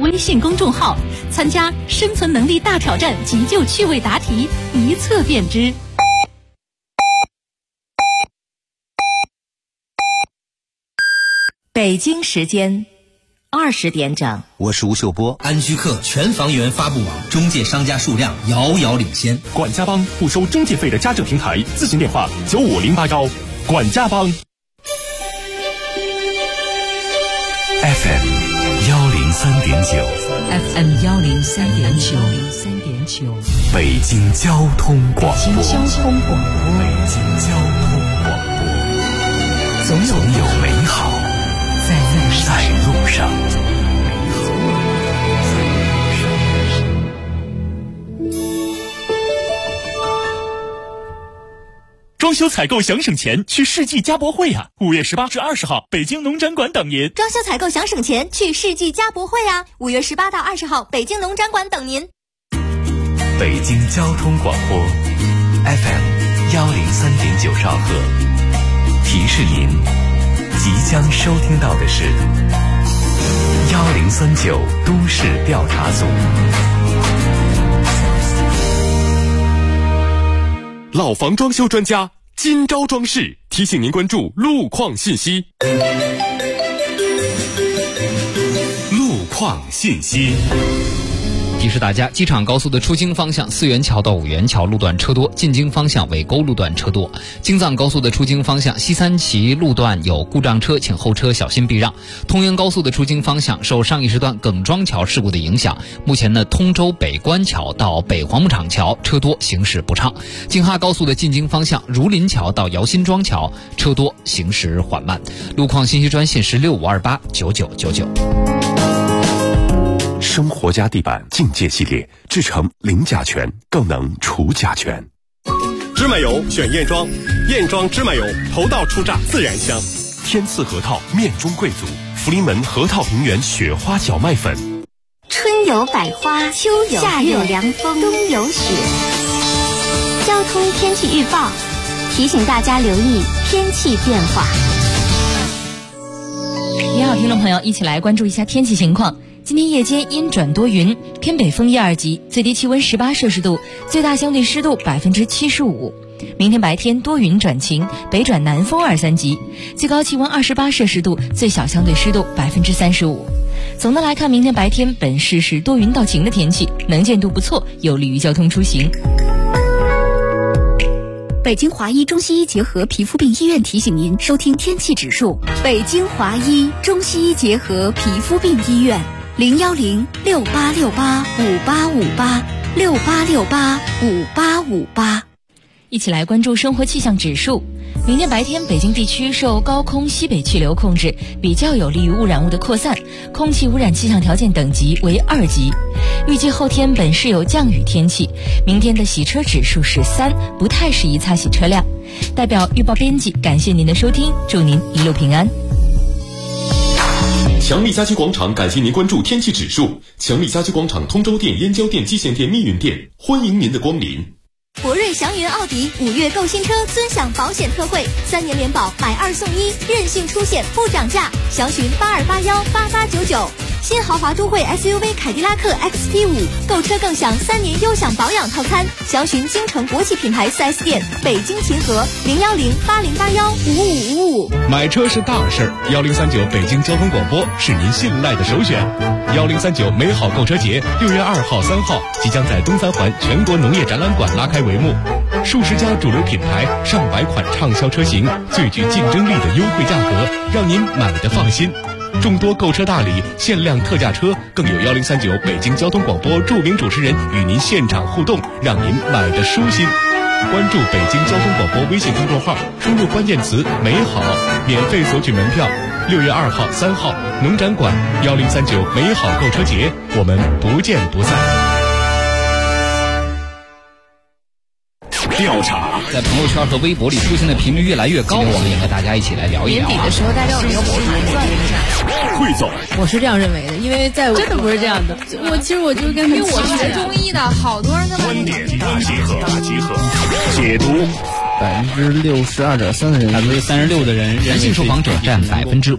微信公众号，参加生存能力大挑战急救趣味答题，一测便知。 北京时间20点整， 我是吴秀波。 安居客全房源发布网，中介商家数量遥遥领先。 管家帮不收中介费的家政平台，咨询电话95081。管家帮。 FM 103.9 FM 103.9， 北京交通广播。 北京交通广播，总有美好在路上。 装修采购想省钱，去世纪家博会啊！5月18至20号，北京农展馆等您。 装修采购想省钱，去世纪家博会啊！5月18到20号，北京农展馆等您。 北京交通广播 FM 103.9兆赫，提示您即将收听到的是1039都市调查组。 老房装修专家今朝装饰提醒您关注路况信息。路况信息提示大家，机场高速的出京方向4元桥到5元桥路段车多，进京方向尾沟路段车多。京藏高速的出京方向西三旗路段有故障车，请后车小心避让。通原高速的出京方向受上一时段耿庄桥事故的影响，目前呢通州北关桥到北黄木场桥车多，行驶不畅。京哈高速的进京方向儒林桥到姚辛庄桥车多，行驶缓慢。路况信息专线是65289999。 生活家地板境界系列制成零甲醛，更能除甲醛。 芝麻油选燕庄，燕庄芝麻油头道出榨自然香。 天赐核桃面中贵族，福临门核桃平原雪花小麦粉。 春有百花，秋有夏有凉风，冬有雪。交通天气预报提醒大家留意天气变化。 你好，听众朋友，一起来关注一下天气情况。今天夜间阴转多云，偏北风1、2级，最低气温18摄氏度，最大相对湿度75%。明天白天多云转晴，北转南风2、3级，最高气温28摄氏度，最小相对湿度35%。总的来看，明天白天本市是多云到晴的天气，能见度不错，有利于交通出行。 北京华医中西医结合皮肤病医院提醒您收听天气指数。北京华医中西医结合皮肤病医院，0106868585858， 一起来关注生活气象指数。明天白天，北京地区受高空西北气流控制，比较有利于污染物的扩散，空气污染气象条件等级为2级。预计后天本市有降雨天气，明天的洗车指数是3，不太适宜擦洗车辆。代表预报编辑感谢您的收听，祝您一路平安。 强力家居广场感谢您关注天气指数。强力家居广场通州店、燕郊店、蓟县店、密云店，欢迎您的光临。 博瑞祥云奥迪5月购新车尊享保险特惠，3年联保买2送1，任性出险不涨价，详询82818899。新豪华都会 SUV 凯迪拉克 XT5 购车更享3年优享保养套餐，详询京城国际品牌 4S 店，北京秦河01080815555。 买车是大事，1039北京交通广播是您信赖的首选。1039美好购车节6月2号、3号即将在东三环全国农业展览馆拉开帷幕，数十家主流品牌、上百款畅销车型，最具竞争力的优惠价格，让您买得放心。众多购车大礼、限量特价车，更有1039北京交通广播著名主持人与您现场互动，让您买得舒心。关注北京交通广播微信公众号，输入关键词“美好”，免费索取门票。6月2号、3号，农展馆1039美好购车节，我们不见不散。 调查在朋友圈和微博里出现的频率越来越高，我们也和大家一起来聊一聊。 年底的时候，大家有没有盘算一下？ 汇总， 我是这样认为的，因为在我真的不是这样的。其实我就跟因为我学中医的，好多人跟观点大集合，解读 62.3%的人 ，36%的人男性受访者占53.1%。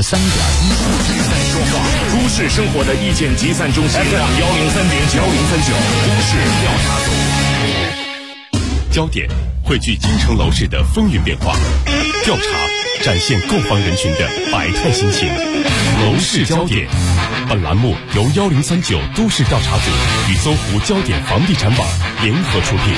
都市生活的意见集散中心 FM 103.9都市调查组， 焦点汇聚京城楼市的风云变化，调查展现购房人群的百态心情。楼市焦点，本栏目由1039都市调查组与搜狐焦点房地产网联合出品。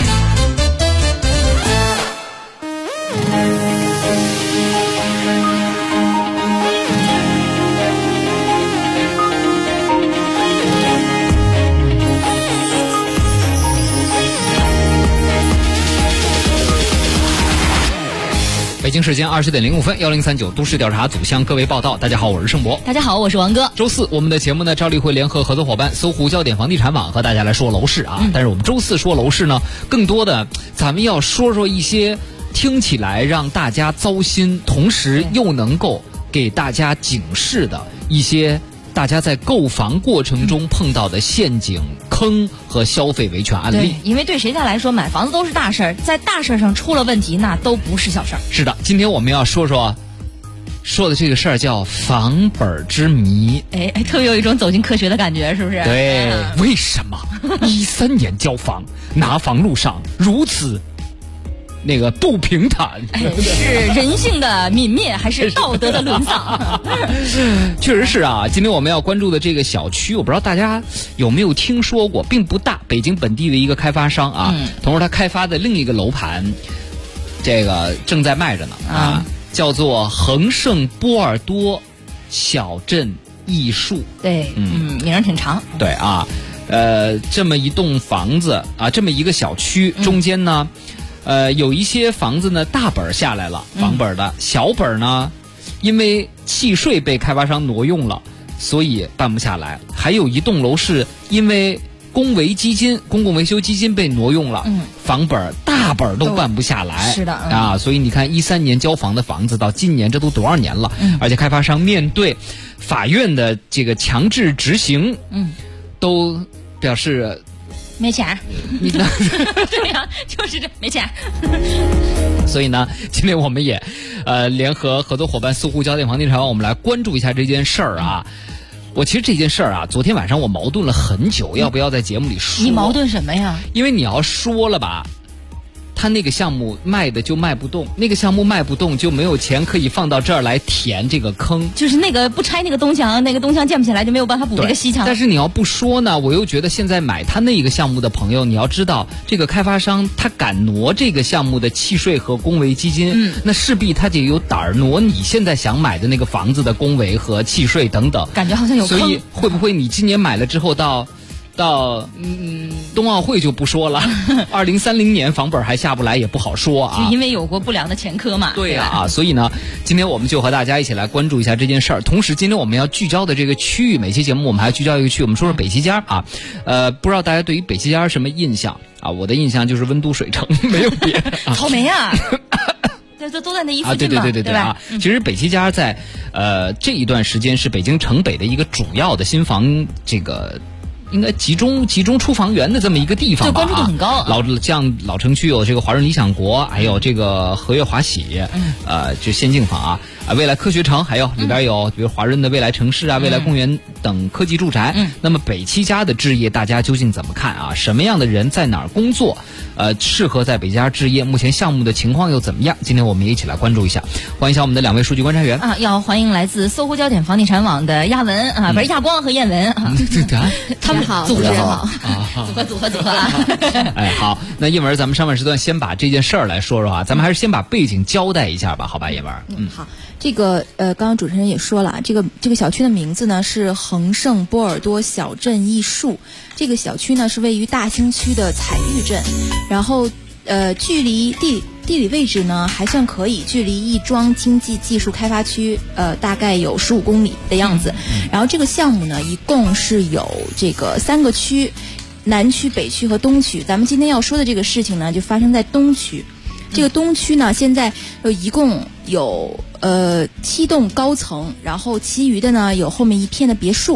北京时间20:05，1039都市调查组向各位报道。大家好，我是盛博。 大家好，我是王哥。 周四我们的节目呢，照例会联合合作伙伴搜狐焦点房地产网和大家来说楼市啊。但是我们周四说楼市呢，更多的咱们要说说一些听起来让大家糟心，同时又能够给大家警示的一些大家在购房过程中碰到的陷阱、坑和消费维权案例。 对，因为对谁家来说买房子都是大事儿，在大事上出了问题，那都不是小事儿。 是的，今天我们要说的这个事儿叫房本之谜。 哎，特别有一种走进科学的感觉，是不是？ 对，为什么13年交房，拿房路上如此不平坦？ 是人性的泯灭，还是道德的沦丧？ 确实是啊。今天我们要关注的这个小区，我不知道大家有没有听说过，并不大，北京本地的一个开发商啊，同时他开发的另一个楼盘，这个正在卖着呢啊，叫做恒盛波尔多小镇艺术。 对，名儿挺长。 对啊，这么一栋房子啊，这么一个小区中间呢。有一些房子呢，大本下来了，房本的小本呢，因为契税被开发商挪用了，所以办不下来。还有一栋楼是因为公共维修基金被挪用了，房本大本都办不下来。 是的啊，所以你看13年交房的房子到今年这都多少年了？而且开发商面对法院的这个强制执行，都表示。 没钱，对呀，就是这没钱。 所以呢，今天我们也联合合作伙伴搜狐焦点房地产网，我们来关注一下这件事儿啊。我其实这件事儿啊，昨天晚上我矛盾了很久，要不要在节目里说？ 你矛盾什么呀？ 因为你要说了吧，他那个项目卖的就卖不动，那个项目卖不动就没有钱可以放到这儿来填这个坑。 就是那个不拆那个东墙，那个东墙建不起来，就没有办法补这个西墙。 但是你要不说呢，我又觉得现在买他那一个项目的朋友，你要知道这个开发商他敢挪这个项目的契税和公维基金，那势必他就有胆儿挪你现在想买的那个房子的公维和契税等等。 感觉好像有坑。 所以会不会你今年买了之后到冬奥会就不说了，2030年房本还下不来也不好说啊。 就因为有过不良的前科嘛。 对啊，所以呢，今天我们就和大家一起来关注一下这件事儿。同时，今天我们要聚焦的这个区域，每期节目我们还聚焦一个区域，我们说说北齐家啊。不知道大家对于北齐家什么印象啊？我的印象就是温都水城，没有别的。 草莓啊。都在那一附近嘛， 对啊！其实北齐家在这一段时间是北京城北的一个主要的新房这个。应该集中出房源的这么一个地方吧， 对，关注度很高。 像老城区有这个华润理想国，还有这个和悦华喜，就先进房啊，未来科学城，还有里边有比如华润的未来城市啊、未来公园等科技住宅。那么北齐家的置业，大家究竟怎么看啊？什么样的人在哪儿工作？适合在北齐家置业？目前项目的情况又怎么样？今天我们也一起来关注一下。欢迎一下我们的2位数据观察员啊！要欢迎来自搜狐焦点房地产网的亚文啊，不是亚光和燕文啊，他们好， 组合好， 组合啊！ 哎，好，那燕文，咱们上半时段先把这件事儿来说说啊，咱们还是先把背景交代一下吧，好吧，燕文。 好，这个刚刚主持人也说了，这个小区的名字呢是恒盛波尔多小镇艺术。这个小区呢是位于大兴区的彩玉镇，然后距离地理位置呢还算可以，距离亦庄经济技术开发区大概有15公里的样子。然后这个项目呢一共是有这个3个区，南区、北区和东区。咱们今天要说的这个事情呢就发生在东区。这个东区呢现在一共有7栋高层，然后其余的呢有后面一片的别墅。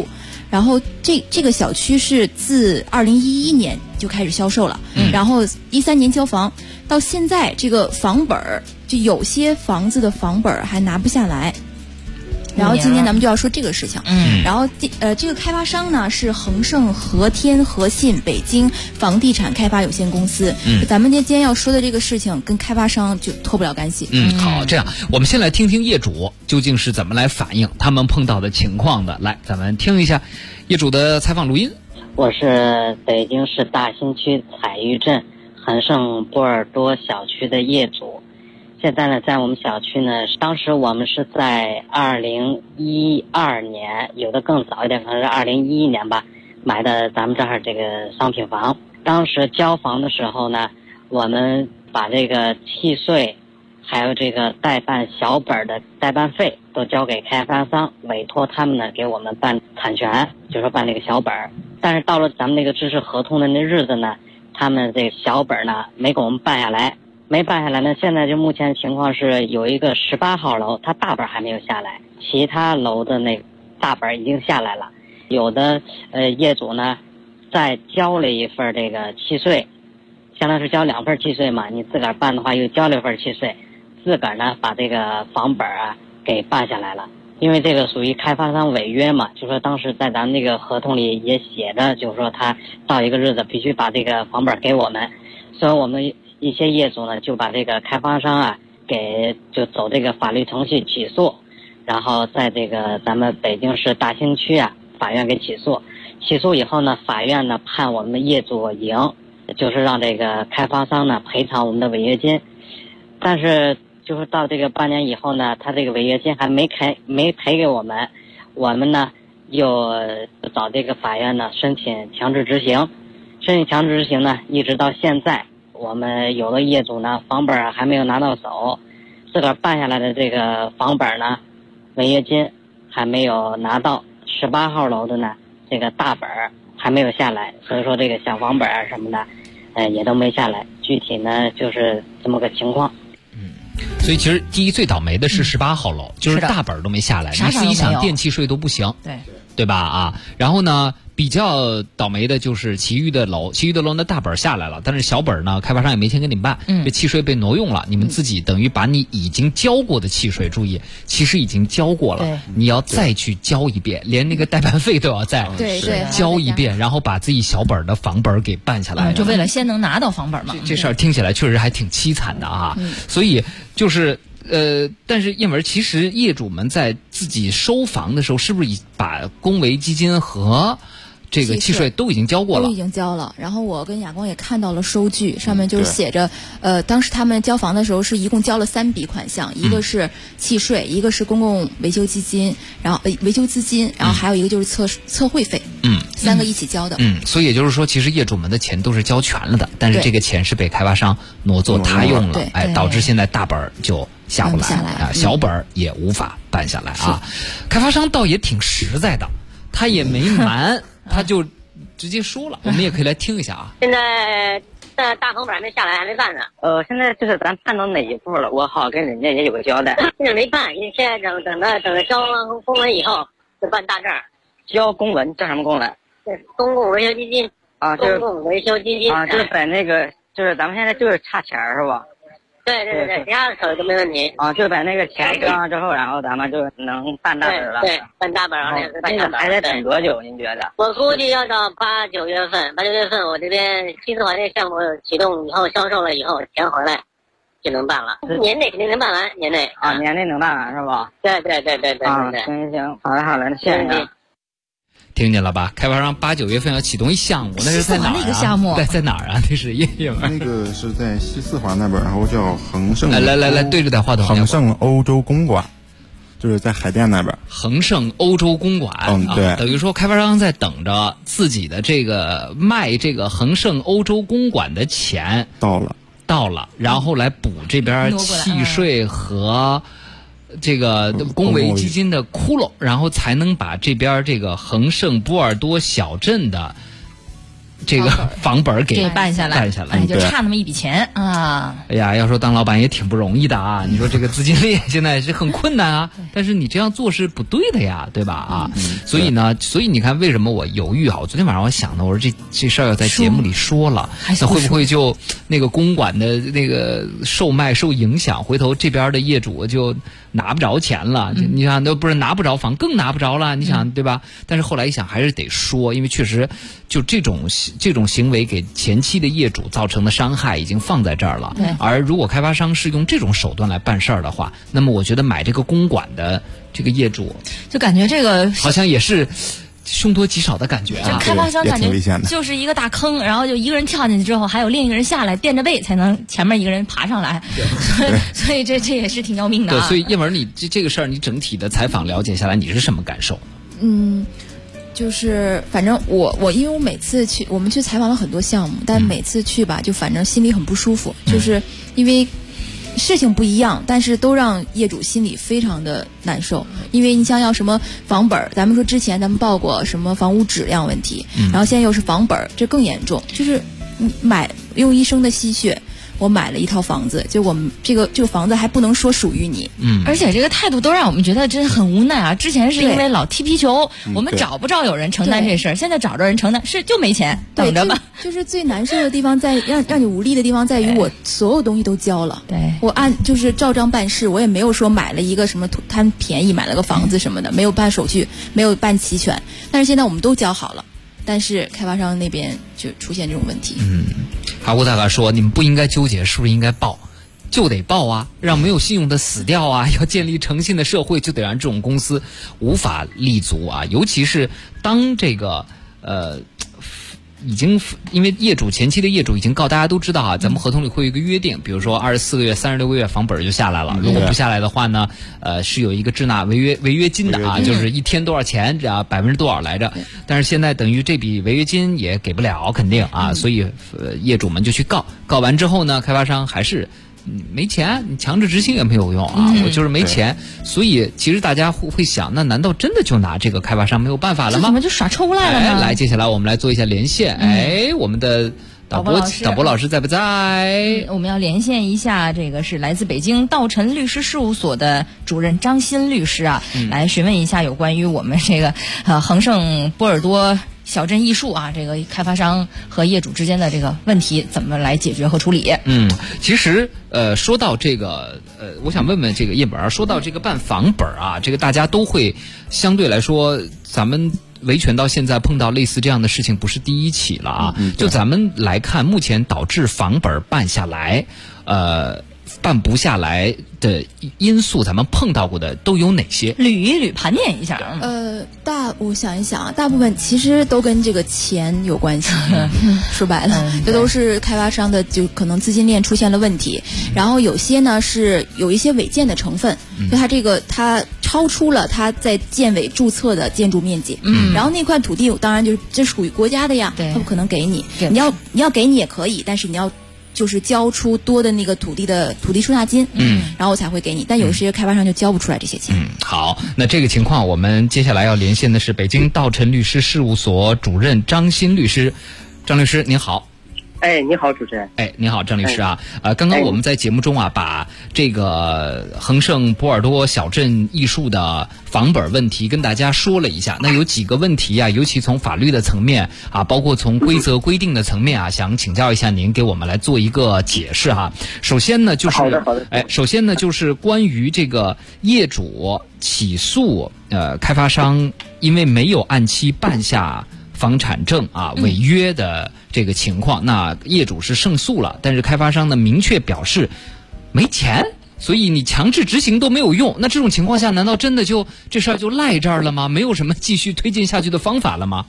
然后这个小区是自2011年就开始销售了，然后13年交房，到现在这个房本儿就有些房子的房本儿还拿不下来。然后今天咱们就要说这个事情，然后这个开发商呢是恒盛和天和信北京房地产开发有限公司，咱们今天要说的这个事情跟开发商就脱不了干系。 好，这样我们先来听听业主究竟是怎么来反映他们碰到的情况的。来，咱们听一下业主的采访录音。 我是北京市大兴区彩玉镇恒盛波尔多小区的业主。现在呢，在我们小区呢，当时我们是在2012年，有的更早一点，可能是2011年吧，买的咱们这儿这个商品房。当时交房的时候呢，我们把这个契税，还有这个代办小本的代办费都交给开发商，委托他们呢给我们办产权，就是说办这个小本。但是到了咱们那个支持合同的那日子呢，他们这个小本呢没给我们办下来。没办下来呢，现在就目前情况是有一个18号楼，它大本还没有下来，其他楼的那个大本已经下来了。有的业主呢，再交了一份这个契税，相当于是交2份契税嘛，你自个儿办的话又交了一份契税，自个儿呢把这个房本啊给办下来了。因为这个属于开发商违约嘛，就说当时在咱们那个合同里也写着，就是说他到一个日子必须把这个房本给我们，所以我们一些业主呢就把这个开发商啊就走这个法律程序起诉，然后在这个咱们北京市大兴区啊法院给起诉。起诉以后呢，法院呢判我们的业主赢，就是让这个开发商呢赔偿我们的违约金。但是就是到这个半年以后呢，他这个违约金还没赔给我们，我们呢又找这个法院呢申请强制执行。申请强制执行呢，一直到现在，我们有的业主呢房本还没有拿到手，自个儿办下来的这个房本呢违约金还没有拿到，18号楼的呢这个大本还没有下来，所以说这个小房本什么的也都没下来。具体呢就是这么个情况。 所以其实第一最倒霉的是18号楼，就是大本都没下来，你自己想电气税都不行，对吧啊？然后呢比较倒霉的就是其余的楼呢大本下来了，但是小本呢开发商也没钱给你们办，这契税被挪用了，你们自己等于把你已经交过的契税，注意其实已经交过了，你要再去交一遍，连那个代办费都要再交一遍，然后把自己小本的房本给办下来， 就为了先能拿到房本嘛。 这事儿听起来确实还挺凄惨的啊，所以就是但是叶文，其实业主们在自己收房的时候，是不是把公维基金和这个契税都已经交过了？ 都已经交了。然后我跟亚光也看到了收据，上面就是写着，当时他们交房的时候是一共交了3笔款项，一个是契税，一个是公共维修基金，然后维修资金，然后还有一个就是测绘费，3个一起交的。 所以也就是说，其实业主们的钱都是交全了的，但是这个钱是被开发商挪作他用了，导致现在大本就下不来啊，小本也无法办下来啊。开发商倒也挺实在的，他也没瞒。他就直接说了，我们也可以来听一下啊。 现在大房本还没下来，还没办呢。现在就是咱办到哪一步了，我好跟人家也有个交代。现在没办，因为现在等着交公文以后就办大证。交公文叫什么公文？公共维修基金啊，公共维修基金啊，就是在那个，就是咱们现在就是差钱是吧？对，其他的手都没问题啊，就把那个钱交上之后，然后咱们就能办大本了。对，办大本了，那个还得等多久？您觉得？我估计要到8、9月份，8、9月份我这边西四环这项目启动以后，销售了以后，钱回来就能办了。年内肯定能办完，年内啊，年内能办完是吧？对。行，好了，那谢谢您。 听见了吧？开发商8、9月份要启动一项目，那是在哪儿啊？ 那个项目在哪儿啊？那是那个是在西四环那边，然后叫恒盛。 来，对着点话筒。 恒盛欧洲公馆，就是在海淀那边。 恒盛欧洲公馆， 对， 等于说开发商在等着自己的这个卖这个恒盛欧洲公馆的钱到了，然后来补这边契税和这个公维基金的窟窿，然后才能把这边这个恒盛波尔多小镇的这个房本给办下来，就差那么一笔钱啊！ 哎呀，要说当老板也挺不容易的啊！你说这个资金链现在是很困难啊，但是你这样做是不对的呀，对吧？啊，所以你看，为什么我犹豫啊？我昨天晚上我想呢，我说这事儿要在节目里说了，那会不会就那个公馆的那个售卖受影响，回头这边的业主就拿不着钱了？你想，都不是拿不着房，更拿不着了，你想对吧？但是后来一想，还是得说，因为确实就这种行为给前期的业主造成的伤害已经放在这儿了。而如果开发商是用这种手段来办事儿的话，那么我觉得买这个公馆的这个业主就感觉这个好像也是凶多吉少的感觉啊。 开发商感觉就是一个大坑，然后就一个人跳进去之后，还有另一个人下来垫着背才能前面一个人爬上来，所以这也是挺要命的啊。 对，所以叶文，你这个事儿你整体的采访了解下来，你是什么感受？ 就是反正我因为我每次去，我们去采访了很多项目，但每次去吧，就反正心里很不舒服，就是因为事情不一样，但是都让业主心里非常的难受。因为你想要什么房本，咱们说之前咱们报过什么房屋质量问题，然后现在又是房本，这更严重。就是用一生的心血，我买了一套房子，就我们这个房子还不能说属于你， 而且这个态度都让我们觉得真很无奈啊！之前是因为老踢皮球，我们找不着有人承担这事儿，现在找着人承担，就没钱，等着吧。 就是最难受的地方在让你无力的地方在于，我所有东西都交了， 对， 我就是照章办事，我也没有说买了一个什么贪便宜买了个房子什么的，没有办手续，没有办齐全，但是现在我们都交好了。但是开发商那边就出现这种问题。 哈古大哥说，你们不应该纠结是不是应该报，就得报啊，让没有信用的死掉啊！要建立诚信的社会，就得让这种公司无法立足啊！尤其是当这个已经因为前期的业主已经告大家都知道啊，咱们合同里会有一个约定，比如说24个月、36个月房本就下来了，如果不下来的话呢，是有一个滞纳违约金的啊，就是一天多少钱，%多少来着。但是现在等于这笔违约金也给不了，肯定啊，所以业主们就去告完之后呢，开发商还是没钱，你强制执行也没有用啊，我就是没钱。所以其实大家会想，那难道真的就拿这个开发商没有办法了吗？ 怎么就耍抽来了呢？ 来，接下来我们来做一下连线。我们的导播老师在不在？ 我们要连线一下，这个是来自北京道晨律师事务所的主任张鑫律师啊，来询问一下有关于我们这个恒盛波尔多小镇艺术啊，这个开发商和业主之间的这个问题怎么来解决和处理？ 其实说到这个我想问问这个叶本，说到这个办房本啊，这个大家都会相对来说，咱们维权到现在碰到类似这样的事情不是第一起了啊。就咱们来看，目前导致房本办下来办不下来的因素，咱们碰到过的都有哪些？ 捋一捋，盘点一下。 我想一想啊，大部分其实都跟这个钱有关系。说白了，这都是开发商的，就可能资金链出现了问题。然后有些呢是有一些违建的成分，就它超出了它在建委注册的建筑面积。然后那块土地当然就是这属于国家的呀，它不可能给你。你要给你也可以，但是你要就是交出多的那个土地出纳金，然后我才会给你。但有些开发商就交不出来这些钱。 好，那这个情况我们接下来要连线的是北京道晨律师事务所主任张鑫律师。张律师您好。 你好，主持人。 您好，张律师啊。刚刚我们在节目中啊，把这个恒盛波尔多小镇艺术的房本问题跟大家说了一下。那有几个问题啊，尤其从法律的层面啊，包括从规则规定的层面啊，想请教一下您，给我们来做一个解释哈。首先呢，就是首先呢，就是关于这个业主起诉开发商，因为没有按期办下房产证啊，违约的这个情况，那业主是胜诉了，但是开发商呢明确表示没钱，所以你强制执行都没有用。那这种情况下，难道真的这事儿就赖这儿了吗？没有什么继续推进下去的方法了吗？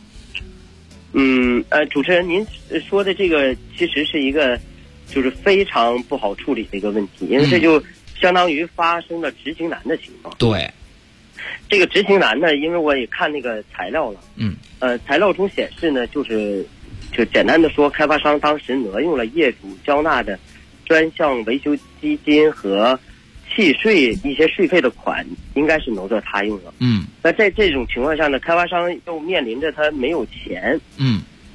主持人，您说的这个其实是一个就是非常不好处理的一个问题，因为这就相当于发生了执行难的情况。 对。 这个执行难呢，因为我也看那个材料了，材料中显示呢，就简单的说，开发商当时挪用了业主交纳的专项维修基金和契税一些税费的款，应该是挪作他用了。那在这种情况下呢，开发商又面临着他没有钱，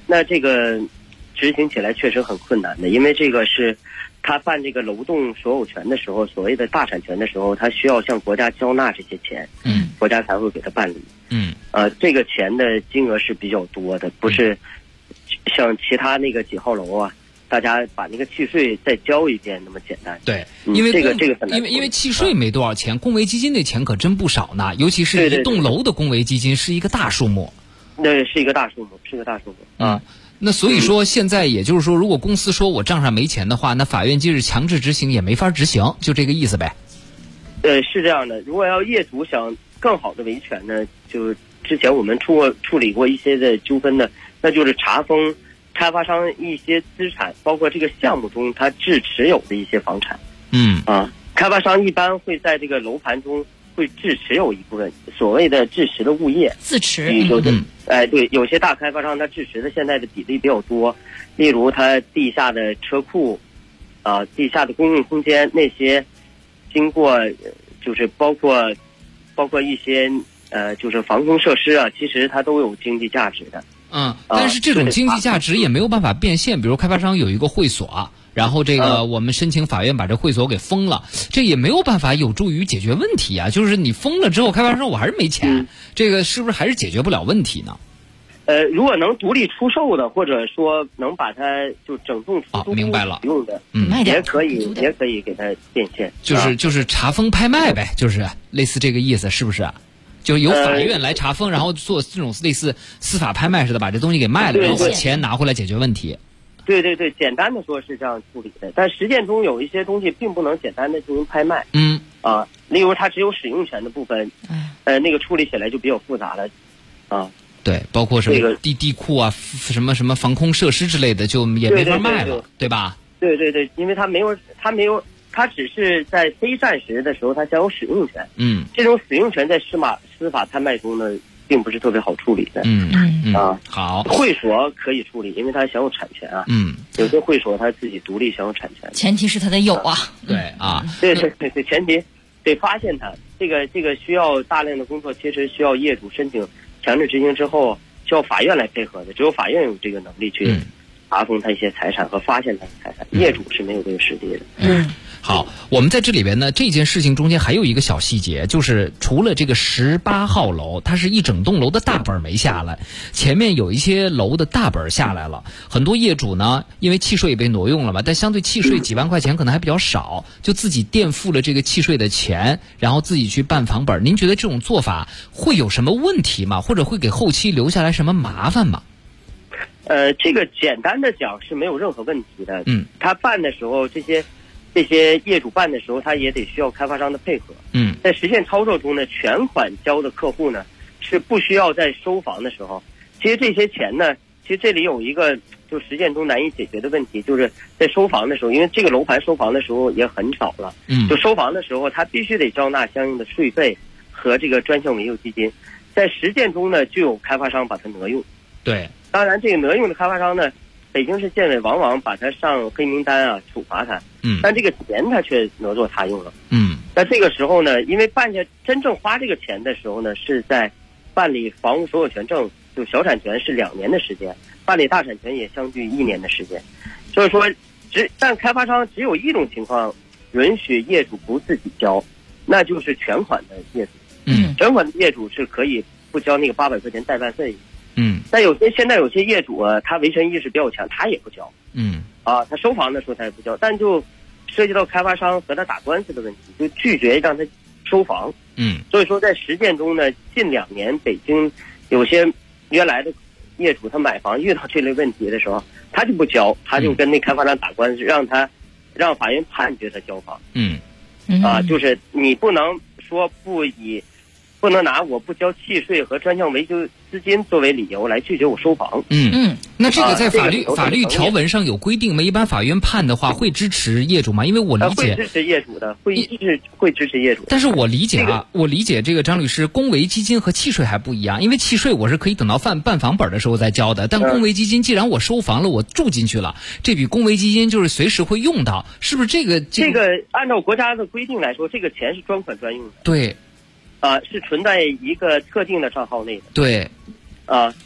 那这个执行起来确实很困难的，因为这个是他办这个楼栋所有权的时候，所谓的大产权的时候，他需要向国家交纳这些钱，国家才会给他办理。这个钱的金额是比较多的，不是像其他那个几号楼啊，大家把那个契税再交一遍那么简单。 对，因为这个很难， 因为契税没多少钱，公维基金的钱可真不少呢，尤其是一栋楼的公维基金是一个大数目。 对，是一个大数目啊。 那所以说现在也就是说，如果公司说我账上没钱的话，那法院即使强制执行也没法执行，就这个意思呗。 是这样的。如果要业主想更好的维权呢，就之前我们处理过一些的纠纷呢，那就是查封开发商一些资产，包括这个项目中他自持有的一些房产。开发商一般会在这个楼盘中会自持有一部分所谓的自持的物业。 自持。 对，有些大开发商他自持的现在的比例比较多，例如他地下的车库，地下的公共空间那些，经过就是包括一些就是防空设施啊，其实它都有经济价值的。 但是这种经济价值也没有办法变现，比如开发商有一个会所，然后这个我们申请法院把这会所给封了，这也没有办法有助于解决问题啊。就是你封了之后，开发商说我还是没钱，这个是不是还是解决不了问题呢？ 如果能独立出售的，或者说能把它就整栋出租明白了用的，也可以给它变现， 就是查封拍卖呗，就是类似这个意思，是不是？就由法院来查封，然后做这种类似司法拍卖似的，把这东西给卖了，然后把钱拿回来解决问题。 对，简单的说是这样处理的，但实践中有一些东西并不能简单的进行拍卖。例如它只有使用权的部分，那个处理起来就比较复杂了。 对，包括什么地库啊，什么防空设施之类的，就也没法卖了，对吧？ 对，因为它只是在非暂时的时候，它享有使用权。这种使用权在司法拍卖中呢，并不是特别好处理的。 好， 会所可以处理，因为它享有产权啊。有些会所它自己独立享有产权， 前提是它得有啊。 对，前提得发现它。这个需要大量的工作，其实需要业主申请强制执行之后，需要法院来配合的。只有法院有这个能力去查封他一些财产和发现他的财产，业主是没有这个实力的。 好，我们在这里边呢，这件事情中间还有一个小细节，就是除了这个18号楼，它是一整栋楼的大本没下来，前面有一些楼的大本下来了。很多业主呢，因为契税也被挪用了嘛，但相对契税几万块钱可能还比较少，就自己垫付了这个契税的钱，然后自己去办房本。您觉得这种做法会有什么问题吗？或者会给后期留下来什么麻烦吗？ 这个简单的讲是没有任何问题的。他办的时候，这些业主办的时候，他也得需要开发商的配合。在实现操作中呢，全款交的客户呢是不需要在收房的时候。其实这些钱呢，其实这里有一个就实践中难以解决的问题，就是在收房的时候，因为这个楼盘收房的时候也很少了。就收房的时候，他必须得交纳相应的税费和这个专项维修基金。在实践中呢，就有开发商把它挪用。 对， 当然这个挪用的开发商呢，北京市建委往往把他上黑名单啊，处罚他。但这个钱他却挪作他用了。那这个时候呢，因为办下真正花这个钱的时候呢，是在办理房屋所有权证，就小产权是2年的时间，办理大产权也相距1年的时间。所以说，但开发商只有一种情况允许业主不自己交，那就是全款的业主。全款的业主是可以不交那个800块钱代办费。但现在有些业主啊，他维权意识比较强，他也不交。他收房的时候他也不交，但就涉及到开发商和他打官司的问题，就拒绝让他收房。所以说在实践中呢，近2年北京有些原来的业主他买房遇到这类问题的时候，他就不交，他就跟那开发商打官司，让法院判决他交房。就是你不能说不能拿我不交契税和专项维修资金作为理由来拒绝我收房。 那这个在法律条文上有规定吗？一般法院判的话会支持业主吗？因为我理解会支持业主的，会支持业主。 但是我理解我理解这个张律师，公维基金和契税还不一样，因为契税我是可以等到办房本的时候再交的，但公维基金既然我收房了，我住进去了，这笔公维基金就是随时会用到，是不是这个按照国家的规定来说，这个钱是专款专用的。 对。 是存在一个特定的账号内的。 对。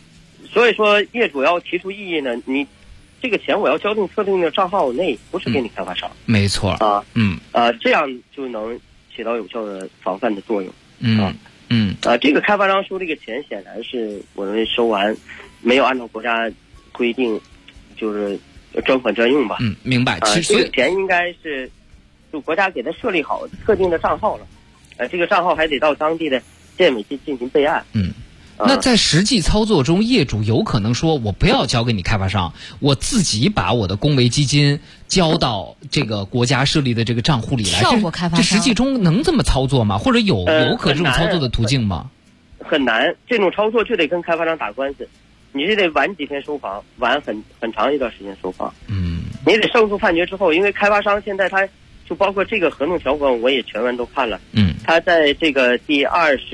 所以说业主要提出异议呢，你这个钱我要交进特定的账号内，不是给你开发商。 没错啊， 这样就能起到有效的防范的作用。这个开发商收这个钱，显然是我认为收完没有按照国家规定，就是专款专用吧。 明白。 这个钱应该是就国家给他设立好特定的账号了，这个账号还得到当地的建委去进行备案。 那在实际操作中，业主有可能说我不要交给你开发商，我自己把我的公维基金交到这个国家设立的这个账户里来。 跳过开发商， 这实际中能这么操作吗？或者有可这种操作的途径吗？ 很难，这种操作就得跟开发商打官司，你就得晚几天收房，晚很长一段时间收房。你得胜诉判决之后，因为开发商现在他就包括这个合同条款，我也全文都看了。他在这个第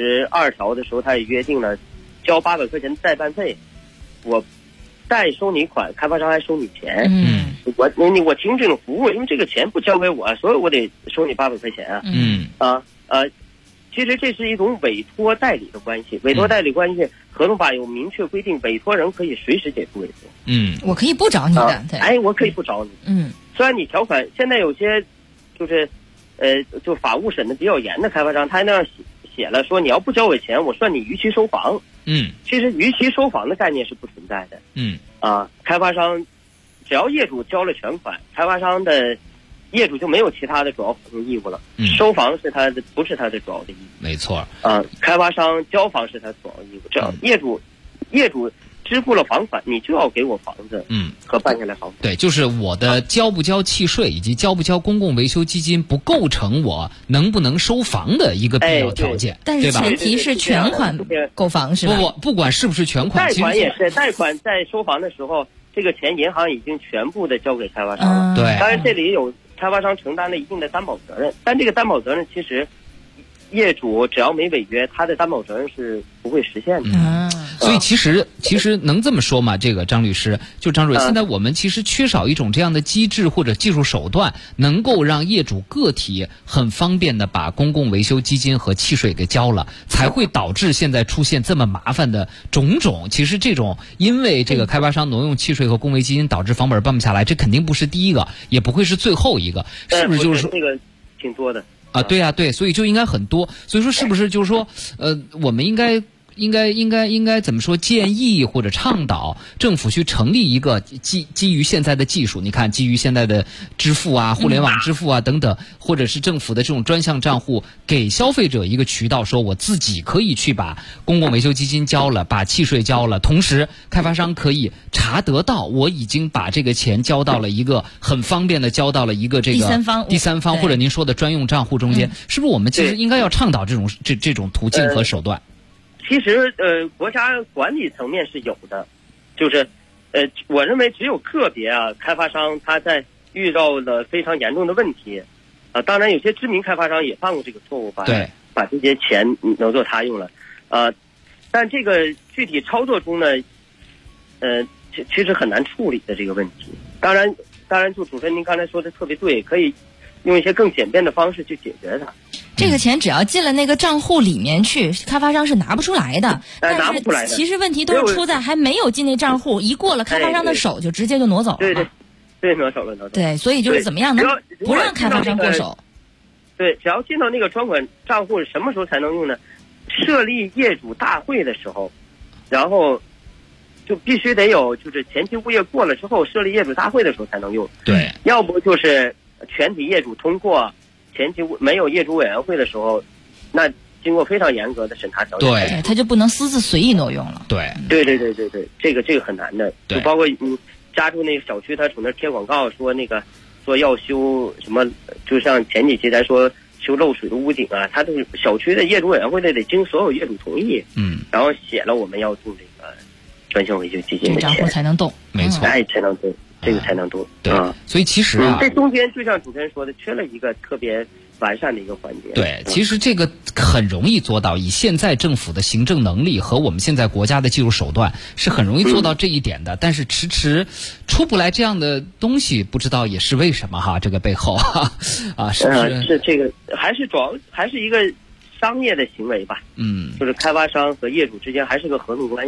22条的时候，他也约定了交800块钱的代办费，我代收你款，开发商还收你钱。我提供这种服务，因为这个钱不交给我，所以我得收你800块钱啊。其实这是一种委托代理的关系，委托代理关系合同法有明确规定，委托人可以随时解除委托。 我可以不找你的。 我可以不找你。虽然你条款现在有些就是就法务审的比较严的开发商，他那样写了说你要不交我钱，我算你逾期收房。其实逾期收房的概念是不存在的。开发商只要业主交了全款，开发商的业主就没有其他的主要服务义务了。收房是他的，不是他的主要的义务。 没错。 开发商交房是他主要义务。只要业主支付了房款，你就要给我房子。和办下来房子。 对，就是我的交不交契税以及交不交公共维修基金，不构成我能不能收房的一个必要条件。 但是前提是全款购房是吧？ 不管是不是全款， 贷款也是，贷款在收房的时候，这个钱银行已经全部的交给开发商了。 对， 当然这里有开发商承担了一定的担保责任，但这个担保责任其实业主只要没违约，他的担保责任是不会实现的。 所以其实能这么说吗？这个张律师，就张主任，现在我们其实缺少一种这样的机制或者技术手段，能够让业主个体很方便的把公共维修基金和契税给交了，才会导致现在出现这么麻烦的种种。其实这种因为这个开发商挪用契税和公维基金导致房本办不下来，这肯定不是第一个，也不会是最后一个，是不是？就是说这个挺多的对啊，对，所以就应该很多。所以说，是不是就是说，我们应该怎么说？建议或者倡导政府去成立一个基于现在的技术，你看基于现在的支付啊、互联网支付啊等等，或者是政府的这种专项账户，给消费者一个渠道，说我自己可以去把公共维修基金交了，把契税交了，同时开发商可以查得到我已经把这个钱交到了一个很方便的交到了一个这个第三方或者您说的专用账户中间，是不是我们其实应该要倡导这种途径和手段？ 其实国家管理层面是有的，就是我认为只有个别开发商他在遇到了非常严重的问题，当然有些知名开发商也犯过这个错误，把这些钱能做他用了，但这个具体操作中呢，其实很难处理的这个问题。当然就主持人您刚才说的特别对，可以用一些更简便的方式去解决它。 这个钱只要进了那个账户里面去，开发商是拿不出来的。 拿不出来的。 其实问题都是出在还没有进那账户，一过了开发商的手就直接就挪走了。 对，挪走了。 对，所以就是怎么样能不让开发商过手？ 对，只要进到那个专款账户，什么时候才能用呢？设立业主大会的时候，然后就必须得有，就是前期物业过了之后，设立业主大会的时候才能用。 对， 要不就是全体业主通过。前期没有业主委员会的时候，那经过非常严格的审查条件， 对，他就不能私自随意挪用了。 对，这个很难的，就包括你家住那个小区，他从那贴广告说那个说要修什么，就像前几期咱说修漏水的屋顶啊，他都是小区的业主委员会得经所有业主同意，然后写了我们要动这个专项维修基金的钱， 账户才能动， 没错， 才能动。这个才能动。 对，所以其实这中间就像主持人说的，缺了一个特别完善的一个环节。 对，其实这个很容易做到，以现在政府的行政能力和我们现在国家的技术手段是很容易做到这一点的，但是迟迟出不来这样的东西，不知道也是为什么哈？这个背后是不是？ 是这个主要还是一个商业的行为吧？就是开发商和业主之间还是个合同关系。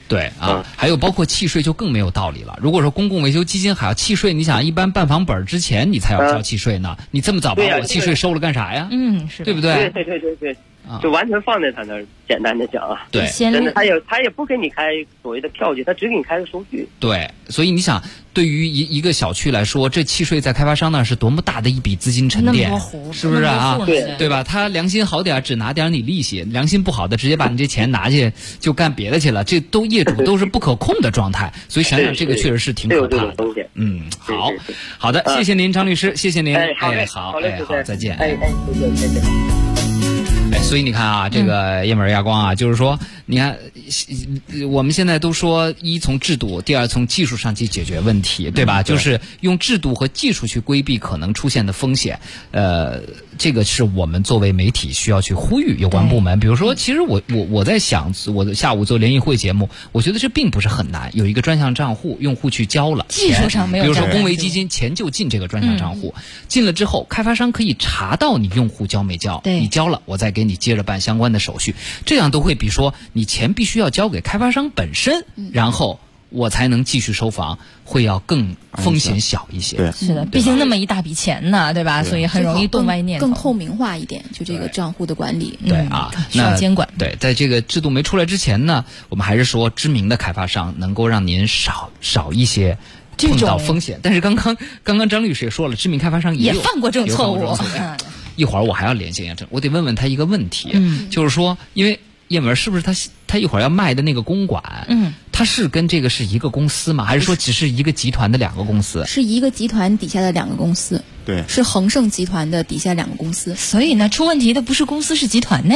对啊，还有包括契税就更没有道理了。如果说公共维修基金还要契税，你想一般办房本之前你才要交契税呢，你这么早把我契税收了干啥呀？ 是， 对不对？ 对。就完全放在他那儿，简单的讲啊， 对， 真的他也不给你开所谓的票据，他只给你开个收据。 对，所以你想，对于一个小区来说，这契税在开发商那儿是多么大的一笔资金沉淀，是不是啊？对吧？他良心好点，只拿点你利息；良心不好的，直接把你这钱拿去就干别的去了。这业主都是不可控的状态，所以想想这个确实是挺可怕的。好的，谢谢您，张律师，谢谢您。好，再见。 再见。 所以你看啊，这个夜门亚光啊，就是说，你看，我们现在都说一从制度，第二从技术上去解决问题，对吧？就是用制度和技术去规避可能出现的风险。这个是我们作为媒体需要去呼吁有关部门。比如说，其实我在想，我下午做联谊会节目，我觉得这并不是很难，有一个专项账户，用户去交了技术上没有， 比如说公维基金钱就进这个专项账户，进了之后，开发商可以查到你用户交没交，你交了，我再给你接着办相关的手续，这样都会比说你钱必须要交给开发商本身，然后我才能继续收房，会要更风险小一些。 是的，毕竟那么一大笔钱呢，对吧？所以很容易动歪念头。 更透明化一点，就这个账户的管理。 对啊， 需要监管。 对，在这个制度没出来之前呢，我们还是说知名的开发商能够让您少一些碰到风险。但是刚刚张律师也说了，知名开发商也犯过这种错误。 一会儿我还要连线验证，我得问问他一个问题，就是说，因为叶门是不是他一会儿要卖的那个公馆，他是跟这个是一个公司吗？还是说只是一个集团的两个公司？ 是一个集团底下的两个公司， 对， 是恒盛集团的底下两个公司。 所以呢，出问题的不是公司，是集团呢。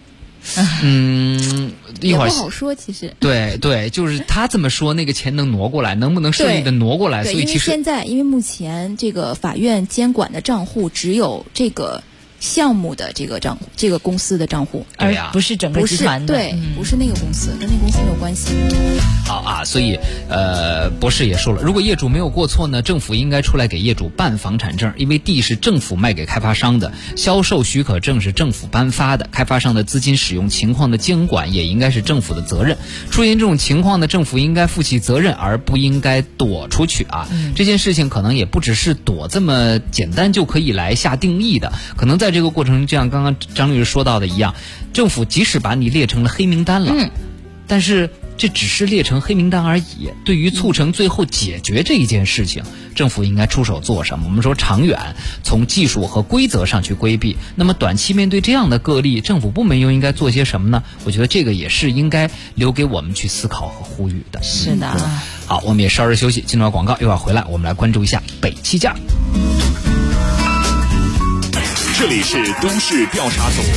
一会儿也不好说，其实。 对，就是他这么说，那个钱能挪过来，能不能顺利的挪过来？所以其实因为目前这个法院监管的账户只有这个项目的这个账户，这个公司的账户， 而不是整个集团的。 对，不是那个公司，跟那个公司没有关系。 好啊，所以博士也说了，如果业主没有过错呢，政府应该出来给业主办房产证，因为地是政府卖给开发商的，销售许可证是政府颁发的，开发商的资金使用情况的监管也应该是政府的责任。出现这种情况呢，政府应该负起责任，而不应该躲出去啊。这件事情可能也不只是躲这么简单就可以来下定义的，可能在这个过程中，就像刚刚张律师说到的一样，政府即使把你列成了黑名单了，但是这只是列成黑名单而已。对于促成最后解决这一件事情，政府应该出手做什么？我们说长远从技术和规则上去规避，那么短期面对这样的个例，政府部门又应该做些什么呢？我觉得这个也是应该留给我们去思考和呼吁的。 是的。 好，我们也稍事休息，进入广告，一会儿回来我们来关注一下北汽价。 这里是都市调查组。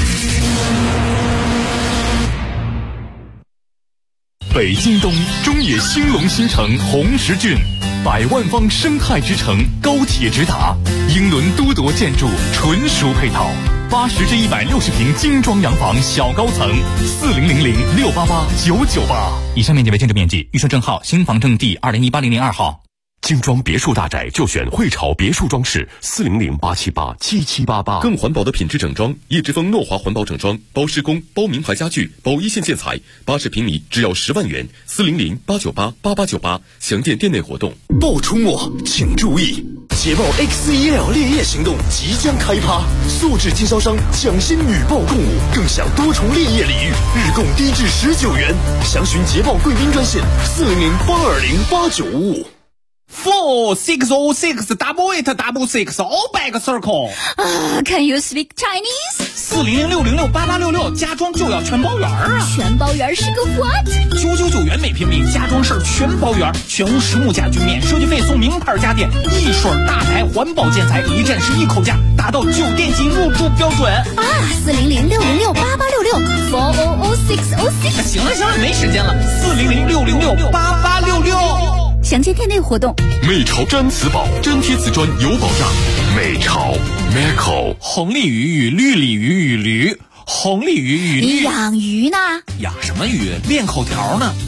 北京东中野兴隆新城红石郡，100万方生态之城，高铁直达，英伦多铎建筑，纯属配套，80至160平精装洋房小高层，4000688998。 以上面积为建筑面积，预售证号新房证第20180002号。 精装别墅大宅就选汇潮别墅装饰，4008787788。更环保的品质整装，叶之峰诺华环保整装，包施工、包名牌家具、包一线建材，80平米只要10万元，400-898-8898。详见店内活动。 爆出末请注意，捷豹 XEL 烈焰行动即将开趴，素质经销商抢先女豹共舞，更享多重烈焰礼遇，日供低至19元。详询捷豹贵宾专线400-820-8955。 4-6-0-6-8-8-6 all back circle. Can you speak Chinese? 400-606-8866家装就要全包圆啊！ 全包圆是个 what？ 999元每平米，家装事全包圆，全屋实木家具免设计费，送名牌家电，一水大牌环保建材，一站式一口价，达到酒店级入住标准啊！400-606-8866 400-606-8866。 行了，没时间了，400-606-8866。 详见店内活动。 美潮毡瓷宝，粘贴瓷砖有保障。美潮 Meco。 红鲤鱼与绿鲤鱼与驴，红鲤鱼与绿。 你养鱼呢？ 养什么鱼？练口条呢。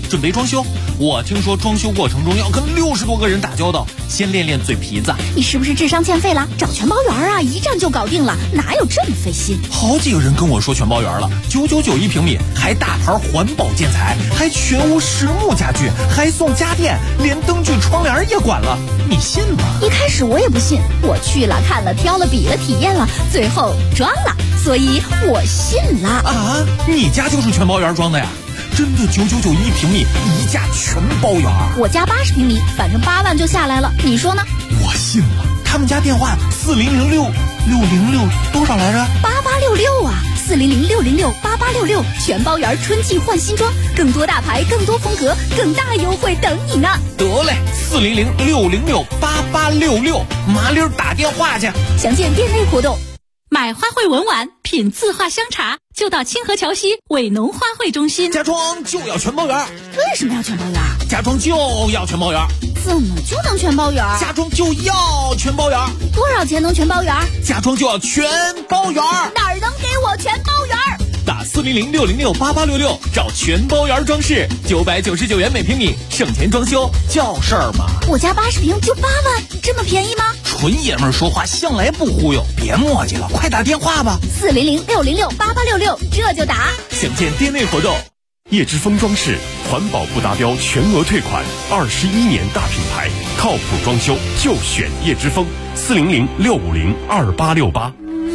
准备装修。我听说装修过程中要跟60多个人打交道，先练练嘴皮子。 你是不是智商欠费了？找全包园啊，一站就搞定了，哪有这么费心？ 好几个人跟我说全包园了，999一平米，还大牌环保建材，还全屋实木家具，还送家电，连灯具窗帘也管了，你信吗？ 一开始我也不信，我去了看了挑了比了体验了，最后装了，所以我信了。 啊，你家就是全包园装的呀？真的999一平米，一价全包园。 我家80平米，反正8万就下来了，你说呢？ 我信了。他们家电话4006多少来着 ？8866啊，400-606-8866，全包园春季换新装，更多大牌，更多风格，更大优惠等你呢。 得嘞，400-606-8866，麻溜打电话去。 详见店内活动。 买花卉文玩，品字画香茶，就到清河桥西伟农花卉中心。 家装就要全包园。 为什么要全包园？ 家装就要全包园。 怎么就能全包园？ 家装就要全包园。 多少钱能全包园？ 家装就要全包园。 哪儿能给我全包园？ 打400-606-8866，找全包园装饰，999元每平米，省钱装修叫事儿吗？ 我家80平就8万，这么便宜吗？ 纯爷们儿说话向来不忽悠，别磨叽了，快打电话吧。 400-606-8866，这就打。 详见店内活动。 叶之峰装饰环保不达标全额退款，21年大品牌，靠谱装修就选叶之峰。400-650-2868。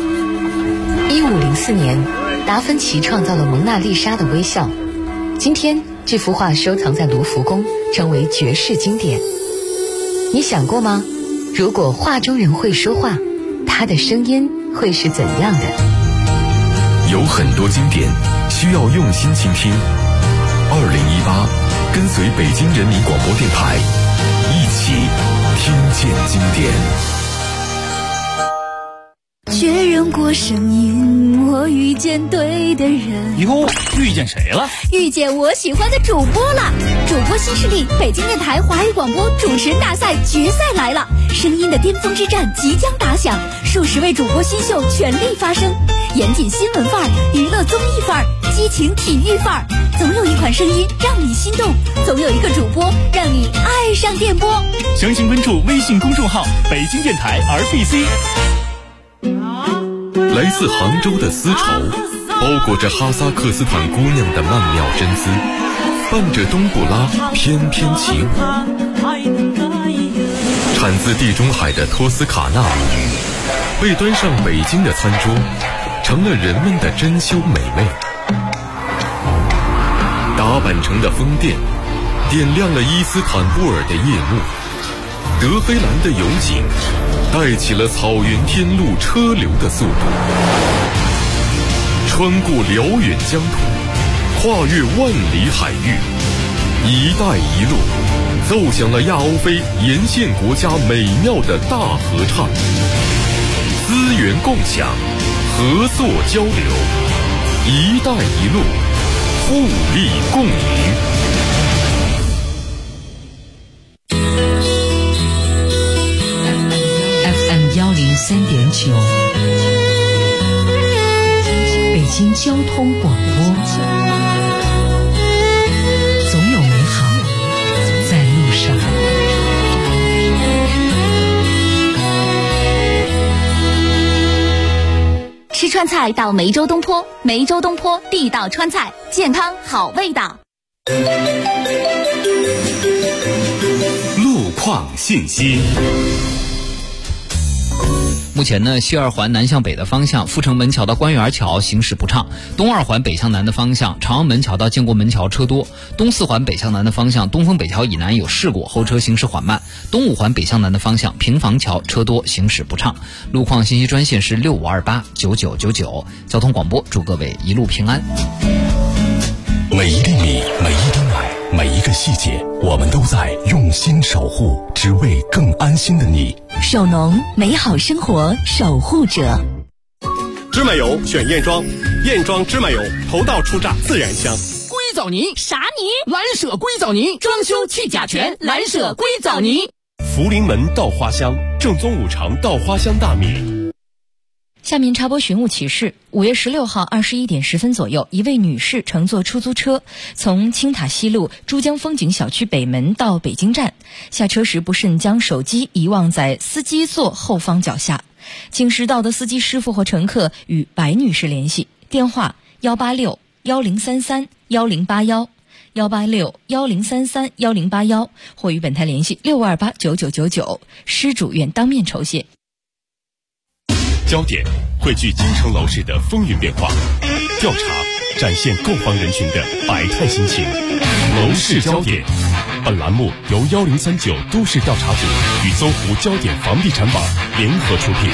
1504年，达芬奇创造了蒙娜丽莎的微笑。今天，这幅画收藏在卢浮宫，成为绝世经典。你想过吗？如果画中人会说话，他的声音会是怎样的？ 有很多经典需要用心倾听。2018，跟随北京人民广播电台，一起听见经典。 确认过声音，我遇见对的人。 哟，遇见谁了？ 遇见我喜欢的主播了。主播新势力，北京电台华语广播主持人大赛决赛来了，声音的巅峰之战即将打响，数十位主播新秀全力发声，严谨新闻范儿，娱乐综艺范儿，激情体育范儿，总有一款声音让你心动，总有一个主播让你爱上电波。 详情关注微信公众号北京电台 RBC。 来自杭州的丝绸，包裹着哈萨克斯坦姑娘的曼妙真姿，伴着冬不拉翩翩起舞。产自地中海的托斯卡纳被端上北京的餐桌，成了人们的珍馐美味。打扮成的风电点亮了伊斯坦布尔的夜幕，德黑兰的油井带起了草原天路车流的速度，穿过辽远疆土，跨越万里海域，一带一路奏响了亚欧非沿线国家美妙的大合唱。资源共享，合作交流，一带一路，互利共赢。 103.9，北京交通广播，总有美好在路上。 吃川菜到梅州东坡，梅州东坡地道川菜，健康好味道。 路况信息。 目前呢，西二环南向北的方向，阜成门桥到官园桥行驶不畅；东二环北向南的方向，朝阳门桥到建国门桥车多；东四环北向南的方向，东风北桥以南有事故，后车行驶缓慢；东五环北向南的方向，平房桥车多，行驶不畅。路况信息专线是65289999。交通广播祝各位一路平安。 每一粒米，每一滴奶，每一个细节，我们都在用心守护，只为更安心的你。 手农，美好生活守护者。 芝麻油选燕庄，燕庄芝麻油，头道出榨自然香。 硅藻泥啥泥？ 蓝舍硅藻泥，装修去甲醛，蓝舍硅藻泥。 福临门稻花香，正宗五常稻花香大米。 下面插播寻物启事：5月16号21点10分左右，一位女士乘坐出租车从青塔西路珠江风景小区北门到北京站，下车时不慎将手机遗忘在司机座后方脚下，请识到的司机师傅或乘客与白女士联系，电话186-1033-1081，186-1033-1081，或与本台联系6528-9999，失主愿当面酬谢。 焦点汇聚京城楼市的风云变化，调查展现购房人群的百态心情。楼市焦点，本栏目由1039都市调查组与搜狐焦点房地产网联合出品。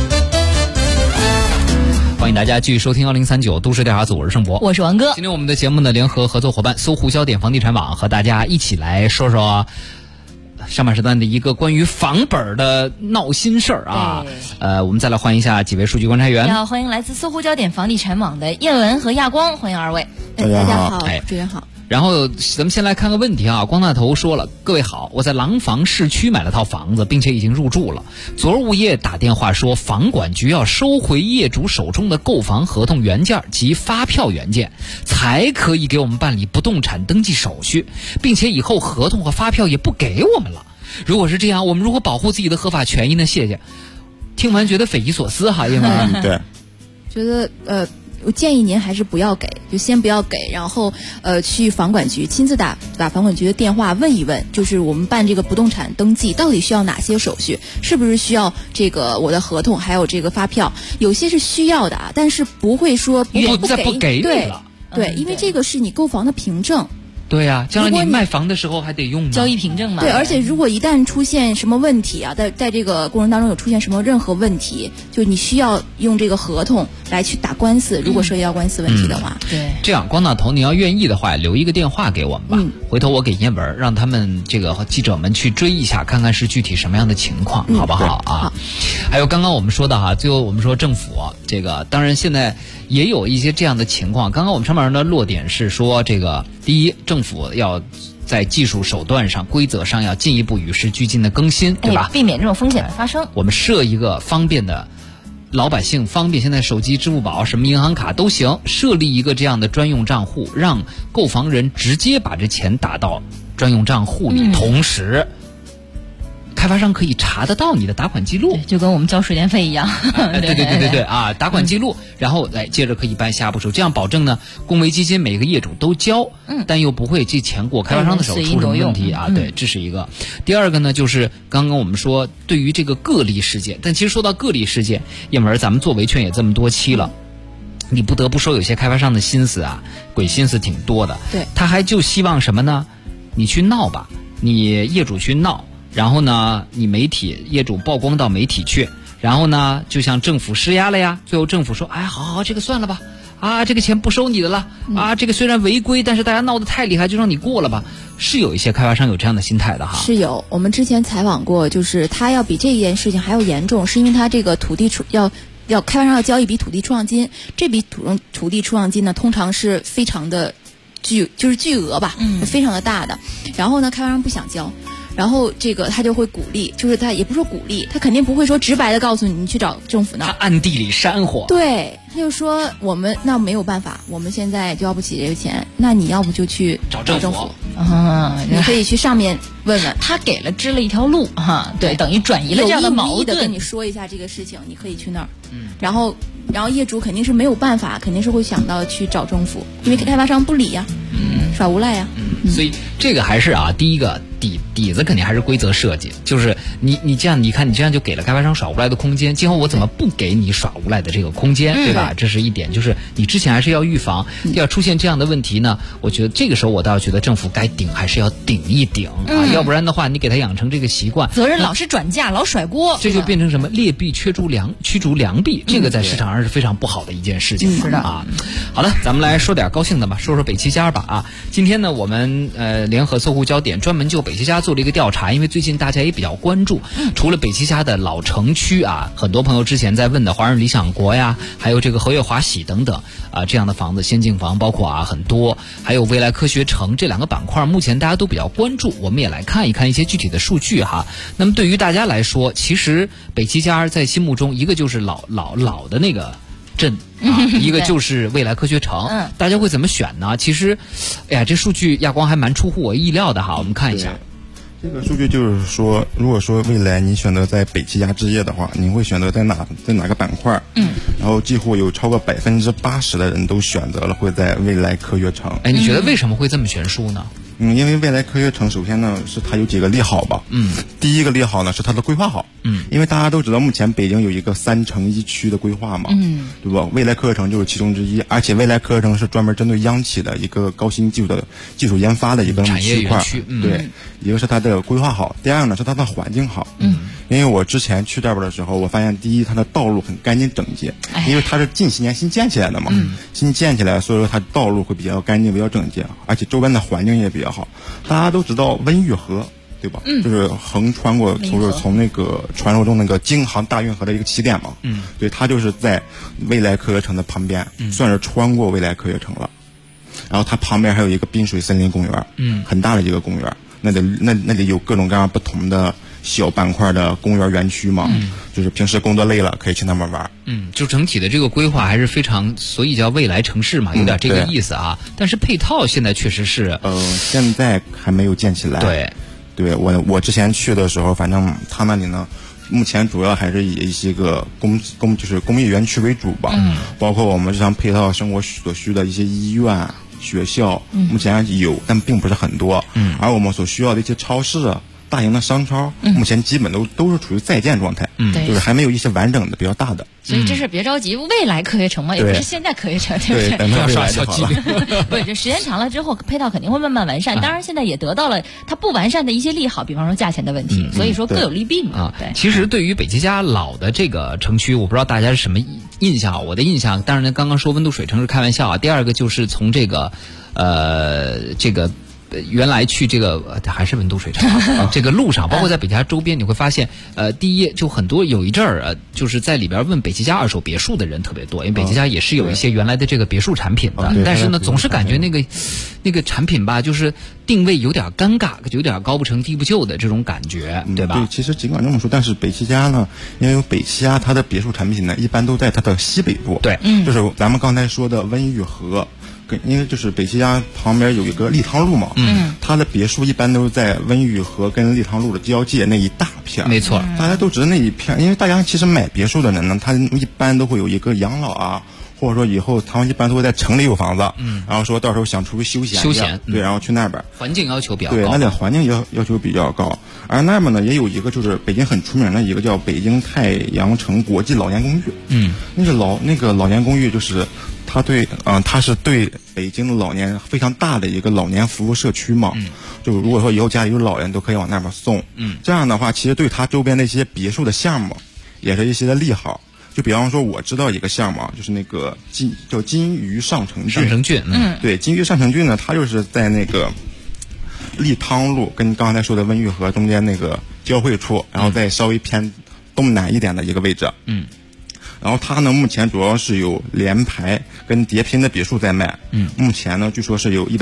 欢迎大家继续收听1039都市调查组，我是盛博， 我是王哥。 今天我们的节目呢，联合合作伙伴搜狐焦点房地产网和大家一起来说说上半时段的一个关于房本的闹心事儿啊。我们再来欢迎一下几位数据观察员。 好，欢迎来自搜狐焦点房地产网的叶文和亚光，欢迎二位。 大家好，主持人好。 然后咱们先来看个问题啊，光大头说了，各位好，我在廊坊市区买了套房子，并且已经入住了。昨儿物业打电话说，房管局要收回业主手中的购房合同原件及发票原件，才可以给我们办理不动产登记手续，并且以后合同和发票也不给我们了。如果是这样，我们如何保护自己的合法权益呢？谢谢。听完觉得匪夷所思哈，因为对， 觉得我建议您还是不要给，就先不要给，然后去房管局亲自打房管局的电话问一问，就是我们办这个不动产登记到底需要哪些手续，是不是需要这个我的合同还有这个发票，有些是需要的啊，但是不会说不给你了。 对，因为这个是你购房的凭证。 对呀，将来你卖房的时候还得用交易凭证嘛。 对，而且如果一旦出现什么问题啊，在这个过程当中有出现什么任何问题，就你需要用这个合同来去打官司，如果涉及到官司问题的话。 对， 这样光大头，你要愿意的话，留一个电话给我们吧。回头我给叶文，让他们这个记者们去追一下，看看是具体什么样的情况，好不好啊？ 好。 还有刚刚我们说的哈，最后我们说政府这个，当然现在也有一些这样的情况。刚刚我们上面的落点是说，这个第一，政府要在技术手段上、规则上要进一步与时俱进的更新，对吧？ 避免这种风险的发生。 我们设一个方便的，老百姓方便，现在手机、支付宝、什么银行卡都行，设立一个这样的专用账户，让购房人直接把这钱打到专用账户里，同时开发商可以查得到你的打款记录， 就跟我们交水电费一样。 对啊，打款记录，然后接着可以办下一步手，这样保证呢，公维基金每个业主都交，但又不会这钱过开发商的手出什么问题啊？对，这是一个。第二个呢，就是刚刚我们说对于这个个例事件，但其实说到个例事件，叶文，咱们做维权也这么多期了。你不得不说，有些开发商的心思啊，鬼心思挺多的。 对， 他还就希望什么呢？你去闹吧，你业主去闹。然后呢，你媒体业主曝光到媒体去，然后呢，就向政府施压了呀。最后政府说，哎，好，这个算了吧，啊，这个钱不收你的了，啊，这个虽然违规，但是大家闹得太厉害，就让你过了吧。是有一些开发商有这样的心态的哈。 是有，我们之前采访过，就是他要比这件事情还要严重，是因为他这个土地要开发商要交一笔土地出让金，这笔土地出让金呢，通常是非常的巨额吧，非常的大的。然后呢，开发商不想交。然后这个他就会鼓励，就是他也不说鼓励，他肯定不会说直白的告诉你去找政府闹， 他暗地里煽火。 对，他就说我们那没有办法，我们现在交不起这个钱，那你要不就去找政府你可以去上面问问。 他给了支了一条路哈，对，等于转移了这样的矛盾。 的跟你说一下这个事情，你可以去那儿。然后业主肯定是没有办法，肯定是会想到去找政府，因为开发商不理呀，耍无赖呀。 所以这个还是第一个底子肯定还是规则设计，就是你这样，你看你这样就给了开发商耍无赖的空间，今后我怎么不给你耍无赖的这个空间，对吧？这是一点，就是你之前还是要预防，要出现这样的问题呢，我觉得这个时候我倒觉得政府该顶还是要顶一顶啊，要不然的话你给他养成这个习惯， 责任老是转嫁，老甩锅， 这就变成什么劣币驱逐良币，这个在市场上是非常不好的一件事情。 是的啊。好的，咱们来说点高兴的吧，说说北汽家吧啊。今天呢，我们联合搜狐焦点专门就北北齐家做了一个调查，因为最近大家也比较关注，除了北齐家的老城区啊，很多朋友之前在问的华润理想国呀，还有这个和悦华喜等等啊这样的房子，先进房包括啊很多，还有未来科学城这2个板块，目前大家都比较关注。我们也来看一看一些具体的数据哈。那么对于大家来说，其实北齐家在心目中，一个就是老的那个镇啊，一个就是未来科学城，大家会怎么选呢？其实，哎呀，这数据亚光还蛮出乎我意料的哈。我们看一下， 这个数据就是说，如果说未来你选择在北齐家置业的话，你会选择在哪个板块？然后几乎有超过80%的人都选择了会在未来科学城。 哎，你觉得为什么会这么悬殊呢？ 因为未来科学城首先呢是它有几个利好吧。第一个利好呢是它的规划好。因为大家都知道目前北京有一个3城1区的规划嘛。对吧？未来科学城就是其中之一，而且未来科学城是专门针对央企的一个高新技术研发的一个区块。对，一个是它的规划好，第二呢是它的环境好。因为我之前去这边的时候，我发现第一它的道路很干净整洁，因为它是近些年新建起来的嘛。新建起来，所以说它道路会比较干净、比较整洁，而且周边的环境也比较好。大家都知道温榆河，对吧？就是横穿过，就是从那个传说中那个京杭大运河的一个起点嘛。对，它就是在未来科学城的旁边，算是穿过未来科学城了。然后它旁边还有一个滨水森林公园，很大的一个公园，那里有各种各样不同的小板块的公园园区嘛。就是平时工作累了可以去那边玩。 就整体的这个规划还是非常，所以叫未来城市嘛，有点这个意思啊。但是配套现在确实是， 现在还没有建起来。对，我之前去的时候，反正他那里呢，目前主要还是以一些个就是工业园区为主吧。包括我们日常配套生活所需的一些医院、学校，目前有，但并不是很多。而我们所需要的一些超市、大型的商超，目前基本都是处于在建状态，就是还没有一些完整的比较大的。 所以这事别着急，未来科学城嘛，也不是现在科学城，对不对？ 等到未来就好了。 不是，这时间长了之后，配套肯定会慢慢完善。当然，现在也得到了它不完善的一些利好，比方说价钱的问题。所以说各有利弊嘛。对。 其实对于北齐家老的这个城区，我不知道大家是什么印象。我的印象，当然刚刚说温度水城是开玩笑啊。第二个就是从这个原来去这个还是温都水城这个路上，包括在北齐家周边，你会发现，第一就很多有一阵儿就是在里边问北齐家二手别墅的人特别多，因为北齐家也是有一些原来的这个别墅产品的，但是呢，总是感觉那个产品吧，就是定位有点尴尬，有点高不成低不就的这种感觉，对吧？ 对，其实尽管这么说，但是北齐家呢，因为北齐家它的别墅产品呢，一般都在它的西北部， 对， 就是咱们刚才说的温榆河。因为就是北齐家旁边有一个立汤路嘛，它的别墅一般都是在温榆河跟立汤路的交界那一大片。 没错， 大家都知道那一片，因为大家其实买别墅的人呢，他一般都会有一个养老啊，或者说以后他们一般都会在城里有房子，然后说到时候想出去休闲，对，然后去那边。 环境要求比较高， 对，那里环境要求比较高。而那边呢，也有一个就是北京很出名的一个叫北京太阳城国际老年公寓。那个老年公寓就是它是对北京的老年非常大的一个老年服务社区嘛。就如果说以后家里有老人，都可以往那边送。这样的话，其实对它周边的一些别墅的项目，也是一些的利好。就比方说，我知道一个项目，就是那个叫金鱼上城郡。对，金鱼上城郡呢，它就是在那个立汤路跟刚才说的温榆河中间那个交汇处，然后再稍微偏东南一点的一个位置。然后它呢，目前主要是有联排跟叠拼的别墅在卖。目前呢，据说是有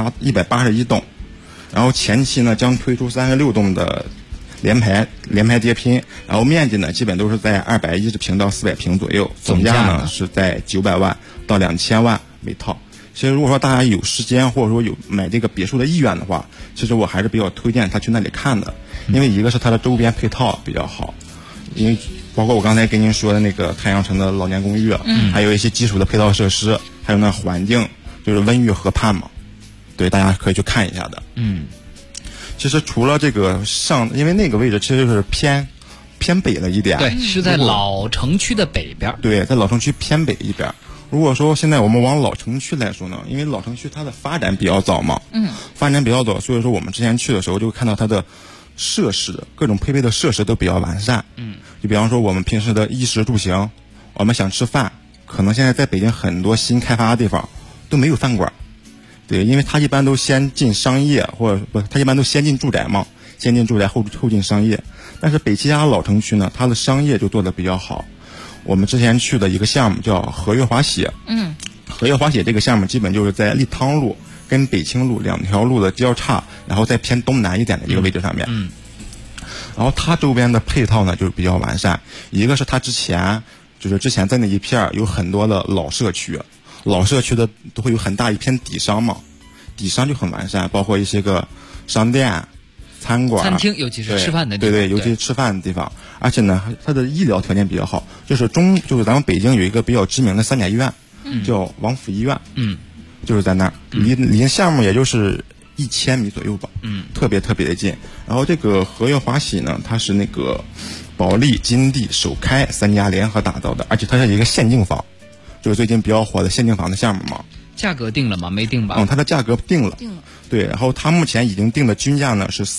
181栋，然后前期呢将推出36栋的联排叠拼，然后面积呢基本都是在210平到400平左右，总价呢是在900万到2000万每套。其实如果说大家有时间或者说有买这个别墅的意愿的话，其实我还是比较推荐他去那里看的，因为一个是它的周边配套比较好，因为包括我刚才跟您说的那个太阳城的老年公寓，还有一些基础的配套设施，还有那环境，就是温榆河畔嘛，对，大家可以去看一下的。其实除了这个因为那个位置其实就是偏北了一点， 对，是在老城区的北边。 对，在老城区偏北一边。如果说现在我们往老城区来说呢，因为老城区它的发展比较早嘛，发展比较早，所以说我们之前去的时候就看到它的设施，各种配备的设施都比较完善。就比方说我们平时的衣食住行，我们想吃饭，可能现在在北京很多新开发的地方都没有饭馆， 对，因为它一般都先进商业，或者不，它一般都先进住宅嘛，先进住宅后进商业。但是北齐家老城区呢，它的商业就做得比较好。我们之前去的一个项目叫和悦华喜，和悦华喜这个项目基本就是在立汤路跟北清路2条路的交叉，然后再偏东南一点的一个位置上面。然后它周边的配套呢就是比较完善，一个是它之前在那一片有很多的老社区的都会有很大一片底商嘛，底商就很完善，包括一些个商店、餐馆、 餐厅，尤其是吃饭的地方。 对，尤其是吃饭的地方。而且呢，它的医疗条件比较好，就是咱们北京有一个比较知名的3甲医院，叫王府医院，就是在那儿，离项目也就是1000米左右吧，特别的近。然后这个和悦华喜呢，它是那个保利、金地、首开3家联合打造的，而且它是一个限定房，就是最近比较火的限定房的项目嘛。 价格定了吗？没定吧？ 它的价格定了。对，然后它目前已经定的均价呢是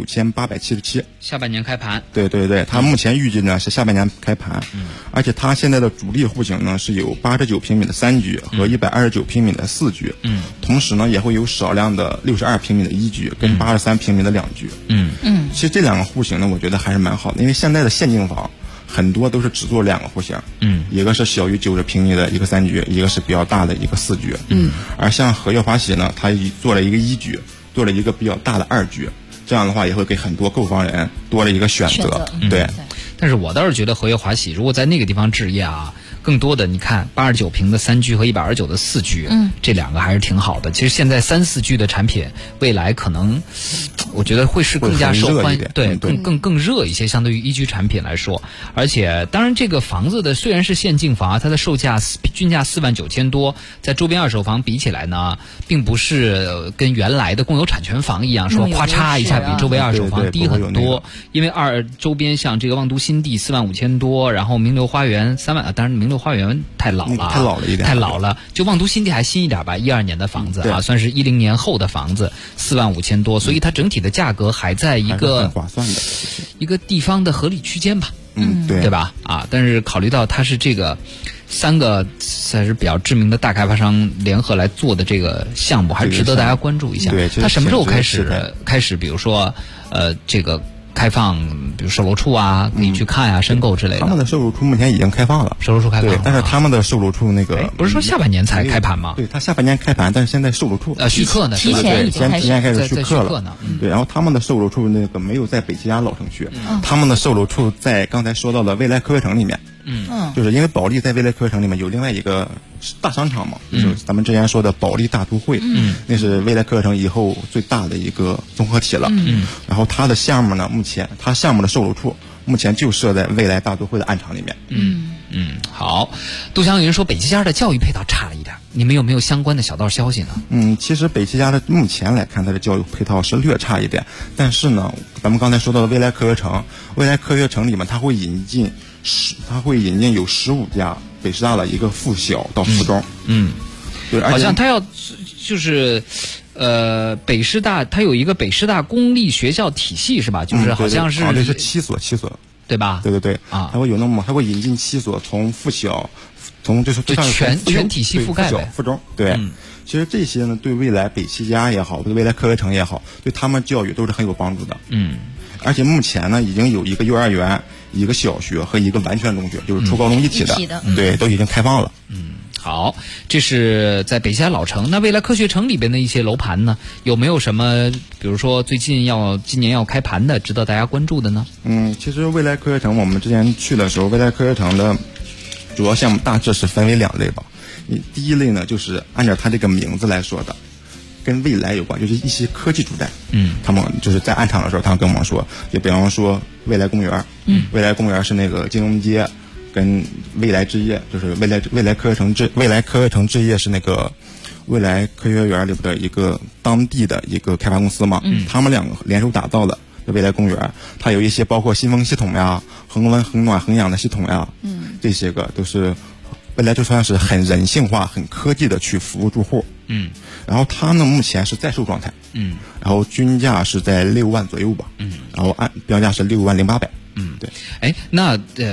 49877， 下半年开盘。 对，它目前预计呢是下半年开盘。而且它现在的主力户型呢是有89平米的3居和129平米的4居。同时呢也会有少量的62平米的1居跟83平米的2居。其实这2个户型呢，我觉得还是蛮好的，因为现在的限定房很多都是只做2个户型，一个是小于90平米的一个3居，一个是比较大的一个4居，而像和悦华喜呢，它做了一个1居，做了一个比较大的2居，这样的话也会给很多购房人多了一个选择。对， 但是我倒是觉得和悦华喜如果在那个地方置业啊，更多的你看89平的3居和129的4居，这2个还是挺好的。其实现在3、4居的产品，未来可能我觉得会是更加受欢迎，对，更热一些，相对于1居产品来说。而且当然这个房子的虽然是限进房，它的售价均价49000多，在周边二手房比起来呢，并不是跟原来的共有产权房一样说咔嚓一下比周围二手房低很多。因为周边像这个望都新地45000多，然后名流花园3万，当然名流花园太老了，太老了。就望都新地还新一点吧，12年的房子啊，算是10年后的房子，45000多，所以它整体的价格还在一个很划算的一个地方的合理区间吧。对吧？但是考虑到它是这个3个算是比较知名的大开发商联合来做的这个项目，还值得大家关注一下。它什么时候开始？比如说这个开放，比如售楼处啊，可以去看啊，申购之类的。 他们的售楼处目前已经开放了， 售楼处开放了。 对，但是他们的售楼处那个不是说下半年才开盘吗？ 对，他下半年开盘，但是现在售楼处续客呢， 提前开始续客了。对，然后他们的售楼处那个没有在北齐家老城区，他们的售楼处在刚才说到的未来科悦城里面。就是因为保利在未来科悦城里面有另外一个大商场嘛，就是咱们之前说的保利大都会，那是未来科悦城以后最大的一个综合体了。然后它的项目呢，目前它项目的售楼处目前就设在未来大都会的暗场里面。 好，杜祥云说北齐家的教育配套差了一点，你们有没有相关的小道消息呢？ 其实北齐家的目前来看，它的教育配套是略差一点，但是呢，咱们刚才说到的未来科悦城，未来科悦城里面它会引进有15家北师大的一个附小到附中。对， 好像它要就是北师大它有一个北师大公立学校体系是吧？就是好像是这是7所。 对吧？ 对它会有它会引进7所，从附小，从就是全体系覆盖呗， 附中。对，其实这些呢，对未来北齐家也好，对未来科悦城也好，对他们教育都是很有帮助的。而且目前呢，已经有一个幼儿园、一个小学和一个完全中学，就是初高中一体的，对，都已经开放了。 好，这是在北齐家老城。那未来科学城里边的一些楼盘呢，有没有什么，比如说今年要开盘的，值得大家关注的呢？ 其实未来科学城我们之前去的时候，未来科学城的主要项目大致是分为2类吧。第一类呢，就是按照它这个名字来说的，跟未来有关，就是一些科技住宅。他们就是在暗场的时候，他们跟我们说，就比方说未来公园，未来公园是那个金融街。跟未来置业就是未来科悦城置业是那个未来科学园里边的一个当地的一个开发公司嘛，他们2个联手打造的未来公园，它有一些包括新风系统呀、恒温恒暖恒氧的系统呀，这些个都是未来就算是很人性化、很科技的去服务住户。然后它呢目前是在售状态，然后均价是在6万左右吧，然后按标价是6万0800。 对。那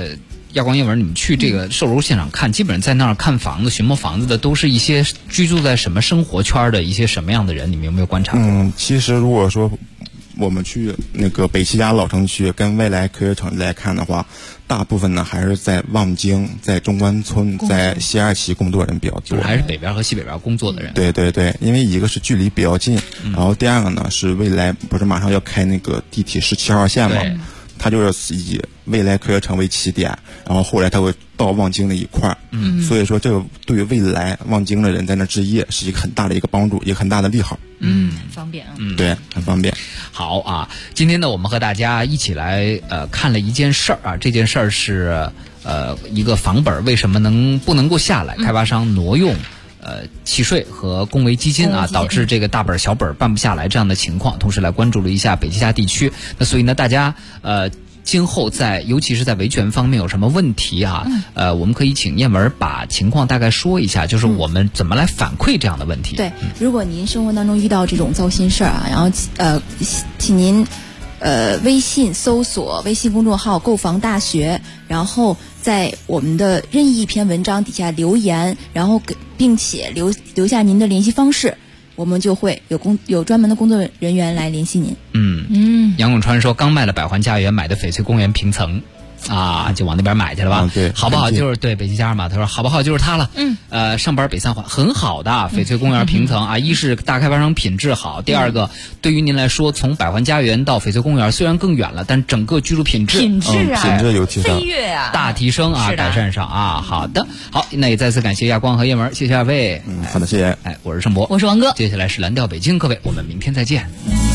亚光、叶文，你们去这个售楼现场看，基本上在那儿看房子、寻摸房子的都是一些居住在什么生活圈的一些什么样的人？你们有没有观察？ 其实如果说我们去那个北齐家老城区跟未来科学城来看的话，大部分呢还是在望京、在中关村、在西二旗工作人比较多， 就是还是北边和西北边工作的人。 对对对，因为一个是距离比较近，然后第二个呢是未来不是马上要开那个地铁17号线嘛，它就是以未来科学城为起点，然后后来它会到望京那一块儿，所以说这个对于未来望京的人在那置业是一个很大的一个帮助，一个很大的利好。 很方便啊。 对，很方便。 好啊，今天呢，我们和大家一起来看了一件事儿啊，这件事儿是一个房本为什么不能够下来，开发商挪用契税和公维基金啊，导致这个大本小本办不下来这样的情况，同时来关注了一下北齐家地区。那所以呢，大家今后尤其是在维权方面有什么问题啊？我们可以请燕文把情况大概说一下，就是我们怎么来反馈这样的问题。 对，如果您生活当中遇到这种糟心事儿啊，然后请您微信搜索微信公众号购房大学，然后在我们的任意一篇文章底下留言，然后并且留下您的联系方式，我们就会有专门的工作人员来联系您。 杨永川说刚卖了百环家园，买的翡翠公园平层啊，就往那边买去了吧？ 对， 好不好？就是对北齐家嘛，他说好不好？就是他了。上班北三环很好的翡翠公园平层啊，一是大开发商品质好，第二个对于您来说，从百环家园到翡翠公园虽然更远了，但整个居住品质品质有提升， 飞跃啊， 大提升啊，改善上啊。好的，好，那也再次感谢亚光和叶文，谢谢二位。 好的，谢谢。 我是盛博， 我是王哥， 接下来是蓝调北京，各位，我们明天再见。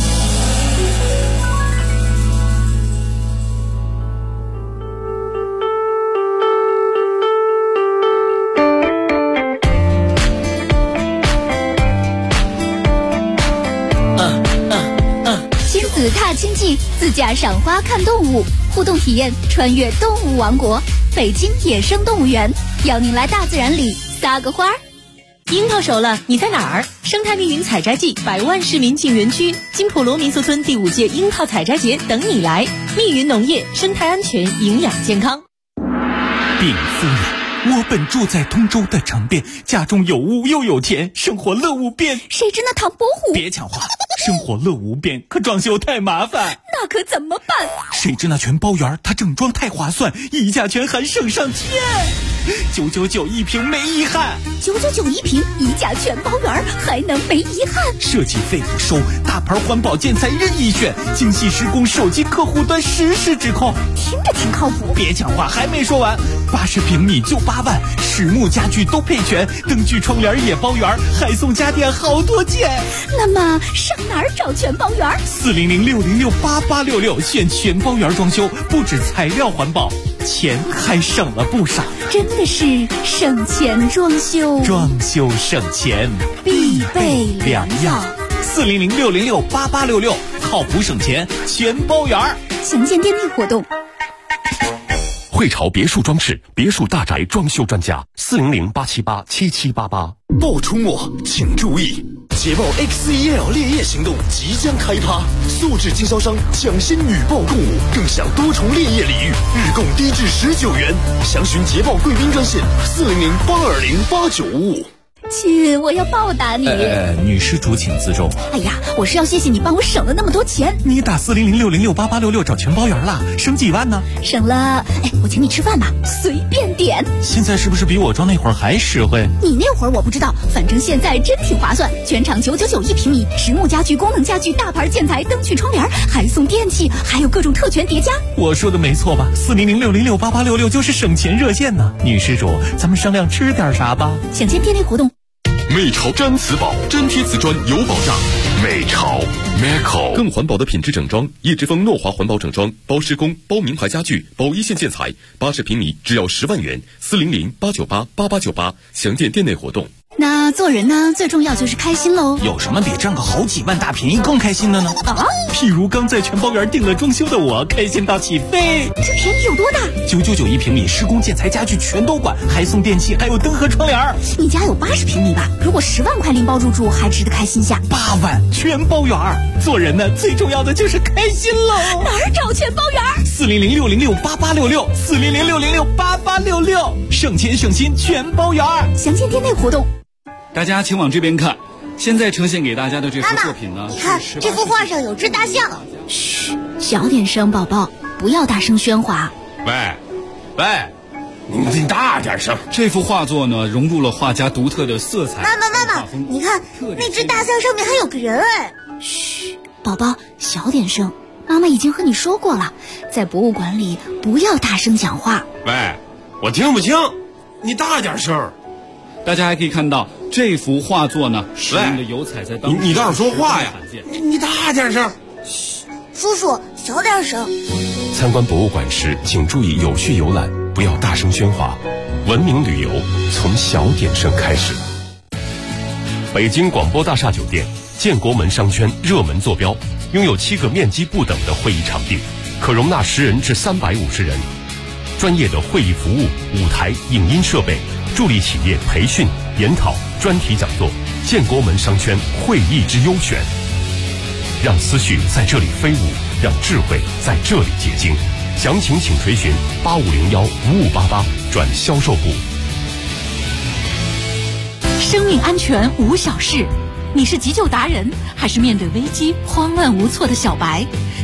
子踏青记，自驾赏花看动物，互动体验穿越动物王国，北京野生动物园，邀您来大自然里撒个欢儿。 樱桃熟了，你在哪儿？生态密云采摘季，100万市民进园区，金普罗民宿村第5届樱桃采摘节等你来。密云农业，生态安全，营养健康。 禀夫人，我本住在通州的城边，家中有屋又有田，生活乐无边。 谁知那唐伯虎？ 别抢话，生活乐无边，可装修太麻烦。 那可怎么办？ 谁知那全包园，它整装太划算，溢价权还省上天。999一平没遗憾 ，999一平，溢价全包圆，还能没遗憾？ 设计费不收，大牌环保建材任意选，精细施工，手机客户端实时指控， 听着挺靠谱。 别讲话，还没说完，80平米就8万，实木家具都配全，灯具窗帘也包圆，还送家电好多件。 那么上哪儿找全包圆？400-606-8866，选全包圆装修，不止材料环保，钱还省了不少。真的是省钱装修， 装修省钱必备良药。 400-606-8866，靠谱省钱，全包圆。 详见店内活动。 汇潮别墅装饰，别墅大宅装修专家，400-878-7788。 爆出末，请注意！捷豹 X1L 烈焰行动即将开趴，素质经销商抢先女报共舞，更享多重烈焰礼遇，日供低至19元。详询捷豹贵宾专线400-820-8955。 亲，我要报答你。 女施主请自重。 哎呀，我是要谢谢你帮我省了那么多钱。 你打400-606-8866找全包圆了，省几万呢？ 省了，我请你吃饭吧，随便点。 现在是不是比我装那会儿还实惠？ 你那会儿我不知道，反正现在真挺划算。全场999一平米，实木家具、功能家具、大牌建材、灯具、窗帘，还送电器，还有各种特权叠加。 我说的没错吧？400-606-8866就是省钱热线呢。女施主，咱们商量吃点啥吧？ 详见店内活动。 美潮粘瓷宝，粘贴瓷砖有保障。美潮 Meco 更环保的品质整装，叶之峰诺华环保整装，包施工、包名牌家具、包一线建材，80平米只要10万元。400-898-8898，详见店内活动。 那做人呢，最重要就是开心喽。 有什么比赚个好几万大便宜更开心的呢？譬如刚在全包园订了装修的我，开心到起飞。 这便宜有多大 ？999一平米，施工建材家具全都管，还送电器，还有灯和窗帘。 你家有80平米吧？如果10万块拎包入住，还值得开心下。 8万全包园，做人呢，最重要的就是开心喽。 哪儿找全包园 ，4006068866，4006068866，省钱省心全包圆。 详见店内活动。 大家请往这边看，现在呈现给大家的这幅作品呢， 你看这幅画上有只大象。 嘘，小点声，宝宝，不要大声喧哗。 喂，你大点声。这幅画作呢，融入了画家独特的色彩。 妈妈，你看那只大象上面还有个人哎。 嘘，宝宝，小点声。妈妈已经和你说过了，在博物馆里不要大声讲话。 喂，我听不清，你大点声。大家还可以看到这幅画作呢，使用的油彩在当中。你倒是说话呀！你大点声。 嘘，叔叔小点声。 参观博物馆时，请注意有序游览，不要大声喧哗。文明旅游从小点声开始。北京广播大厦酒店建国门商圈热门坐标，拥有7个面积不等的会议场地，可容纳10人至350人。专业的会议服务、舞台、影音设备，助力企业培训、研讨、专题讲座。建国门商圈会议之优选，让思绪在这里飞舞，让智慧在这里结晶。详情请垂询8501-5588转销售部。 生命安全无小事，你是急救达人，还是面对危机慌乱无措的小白？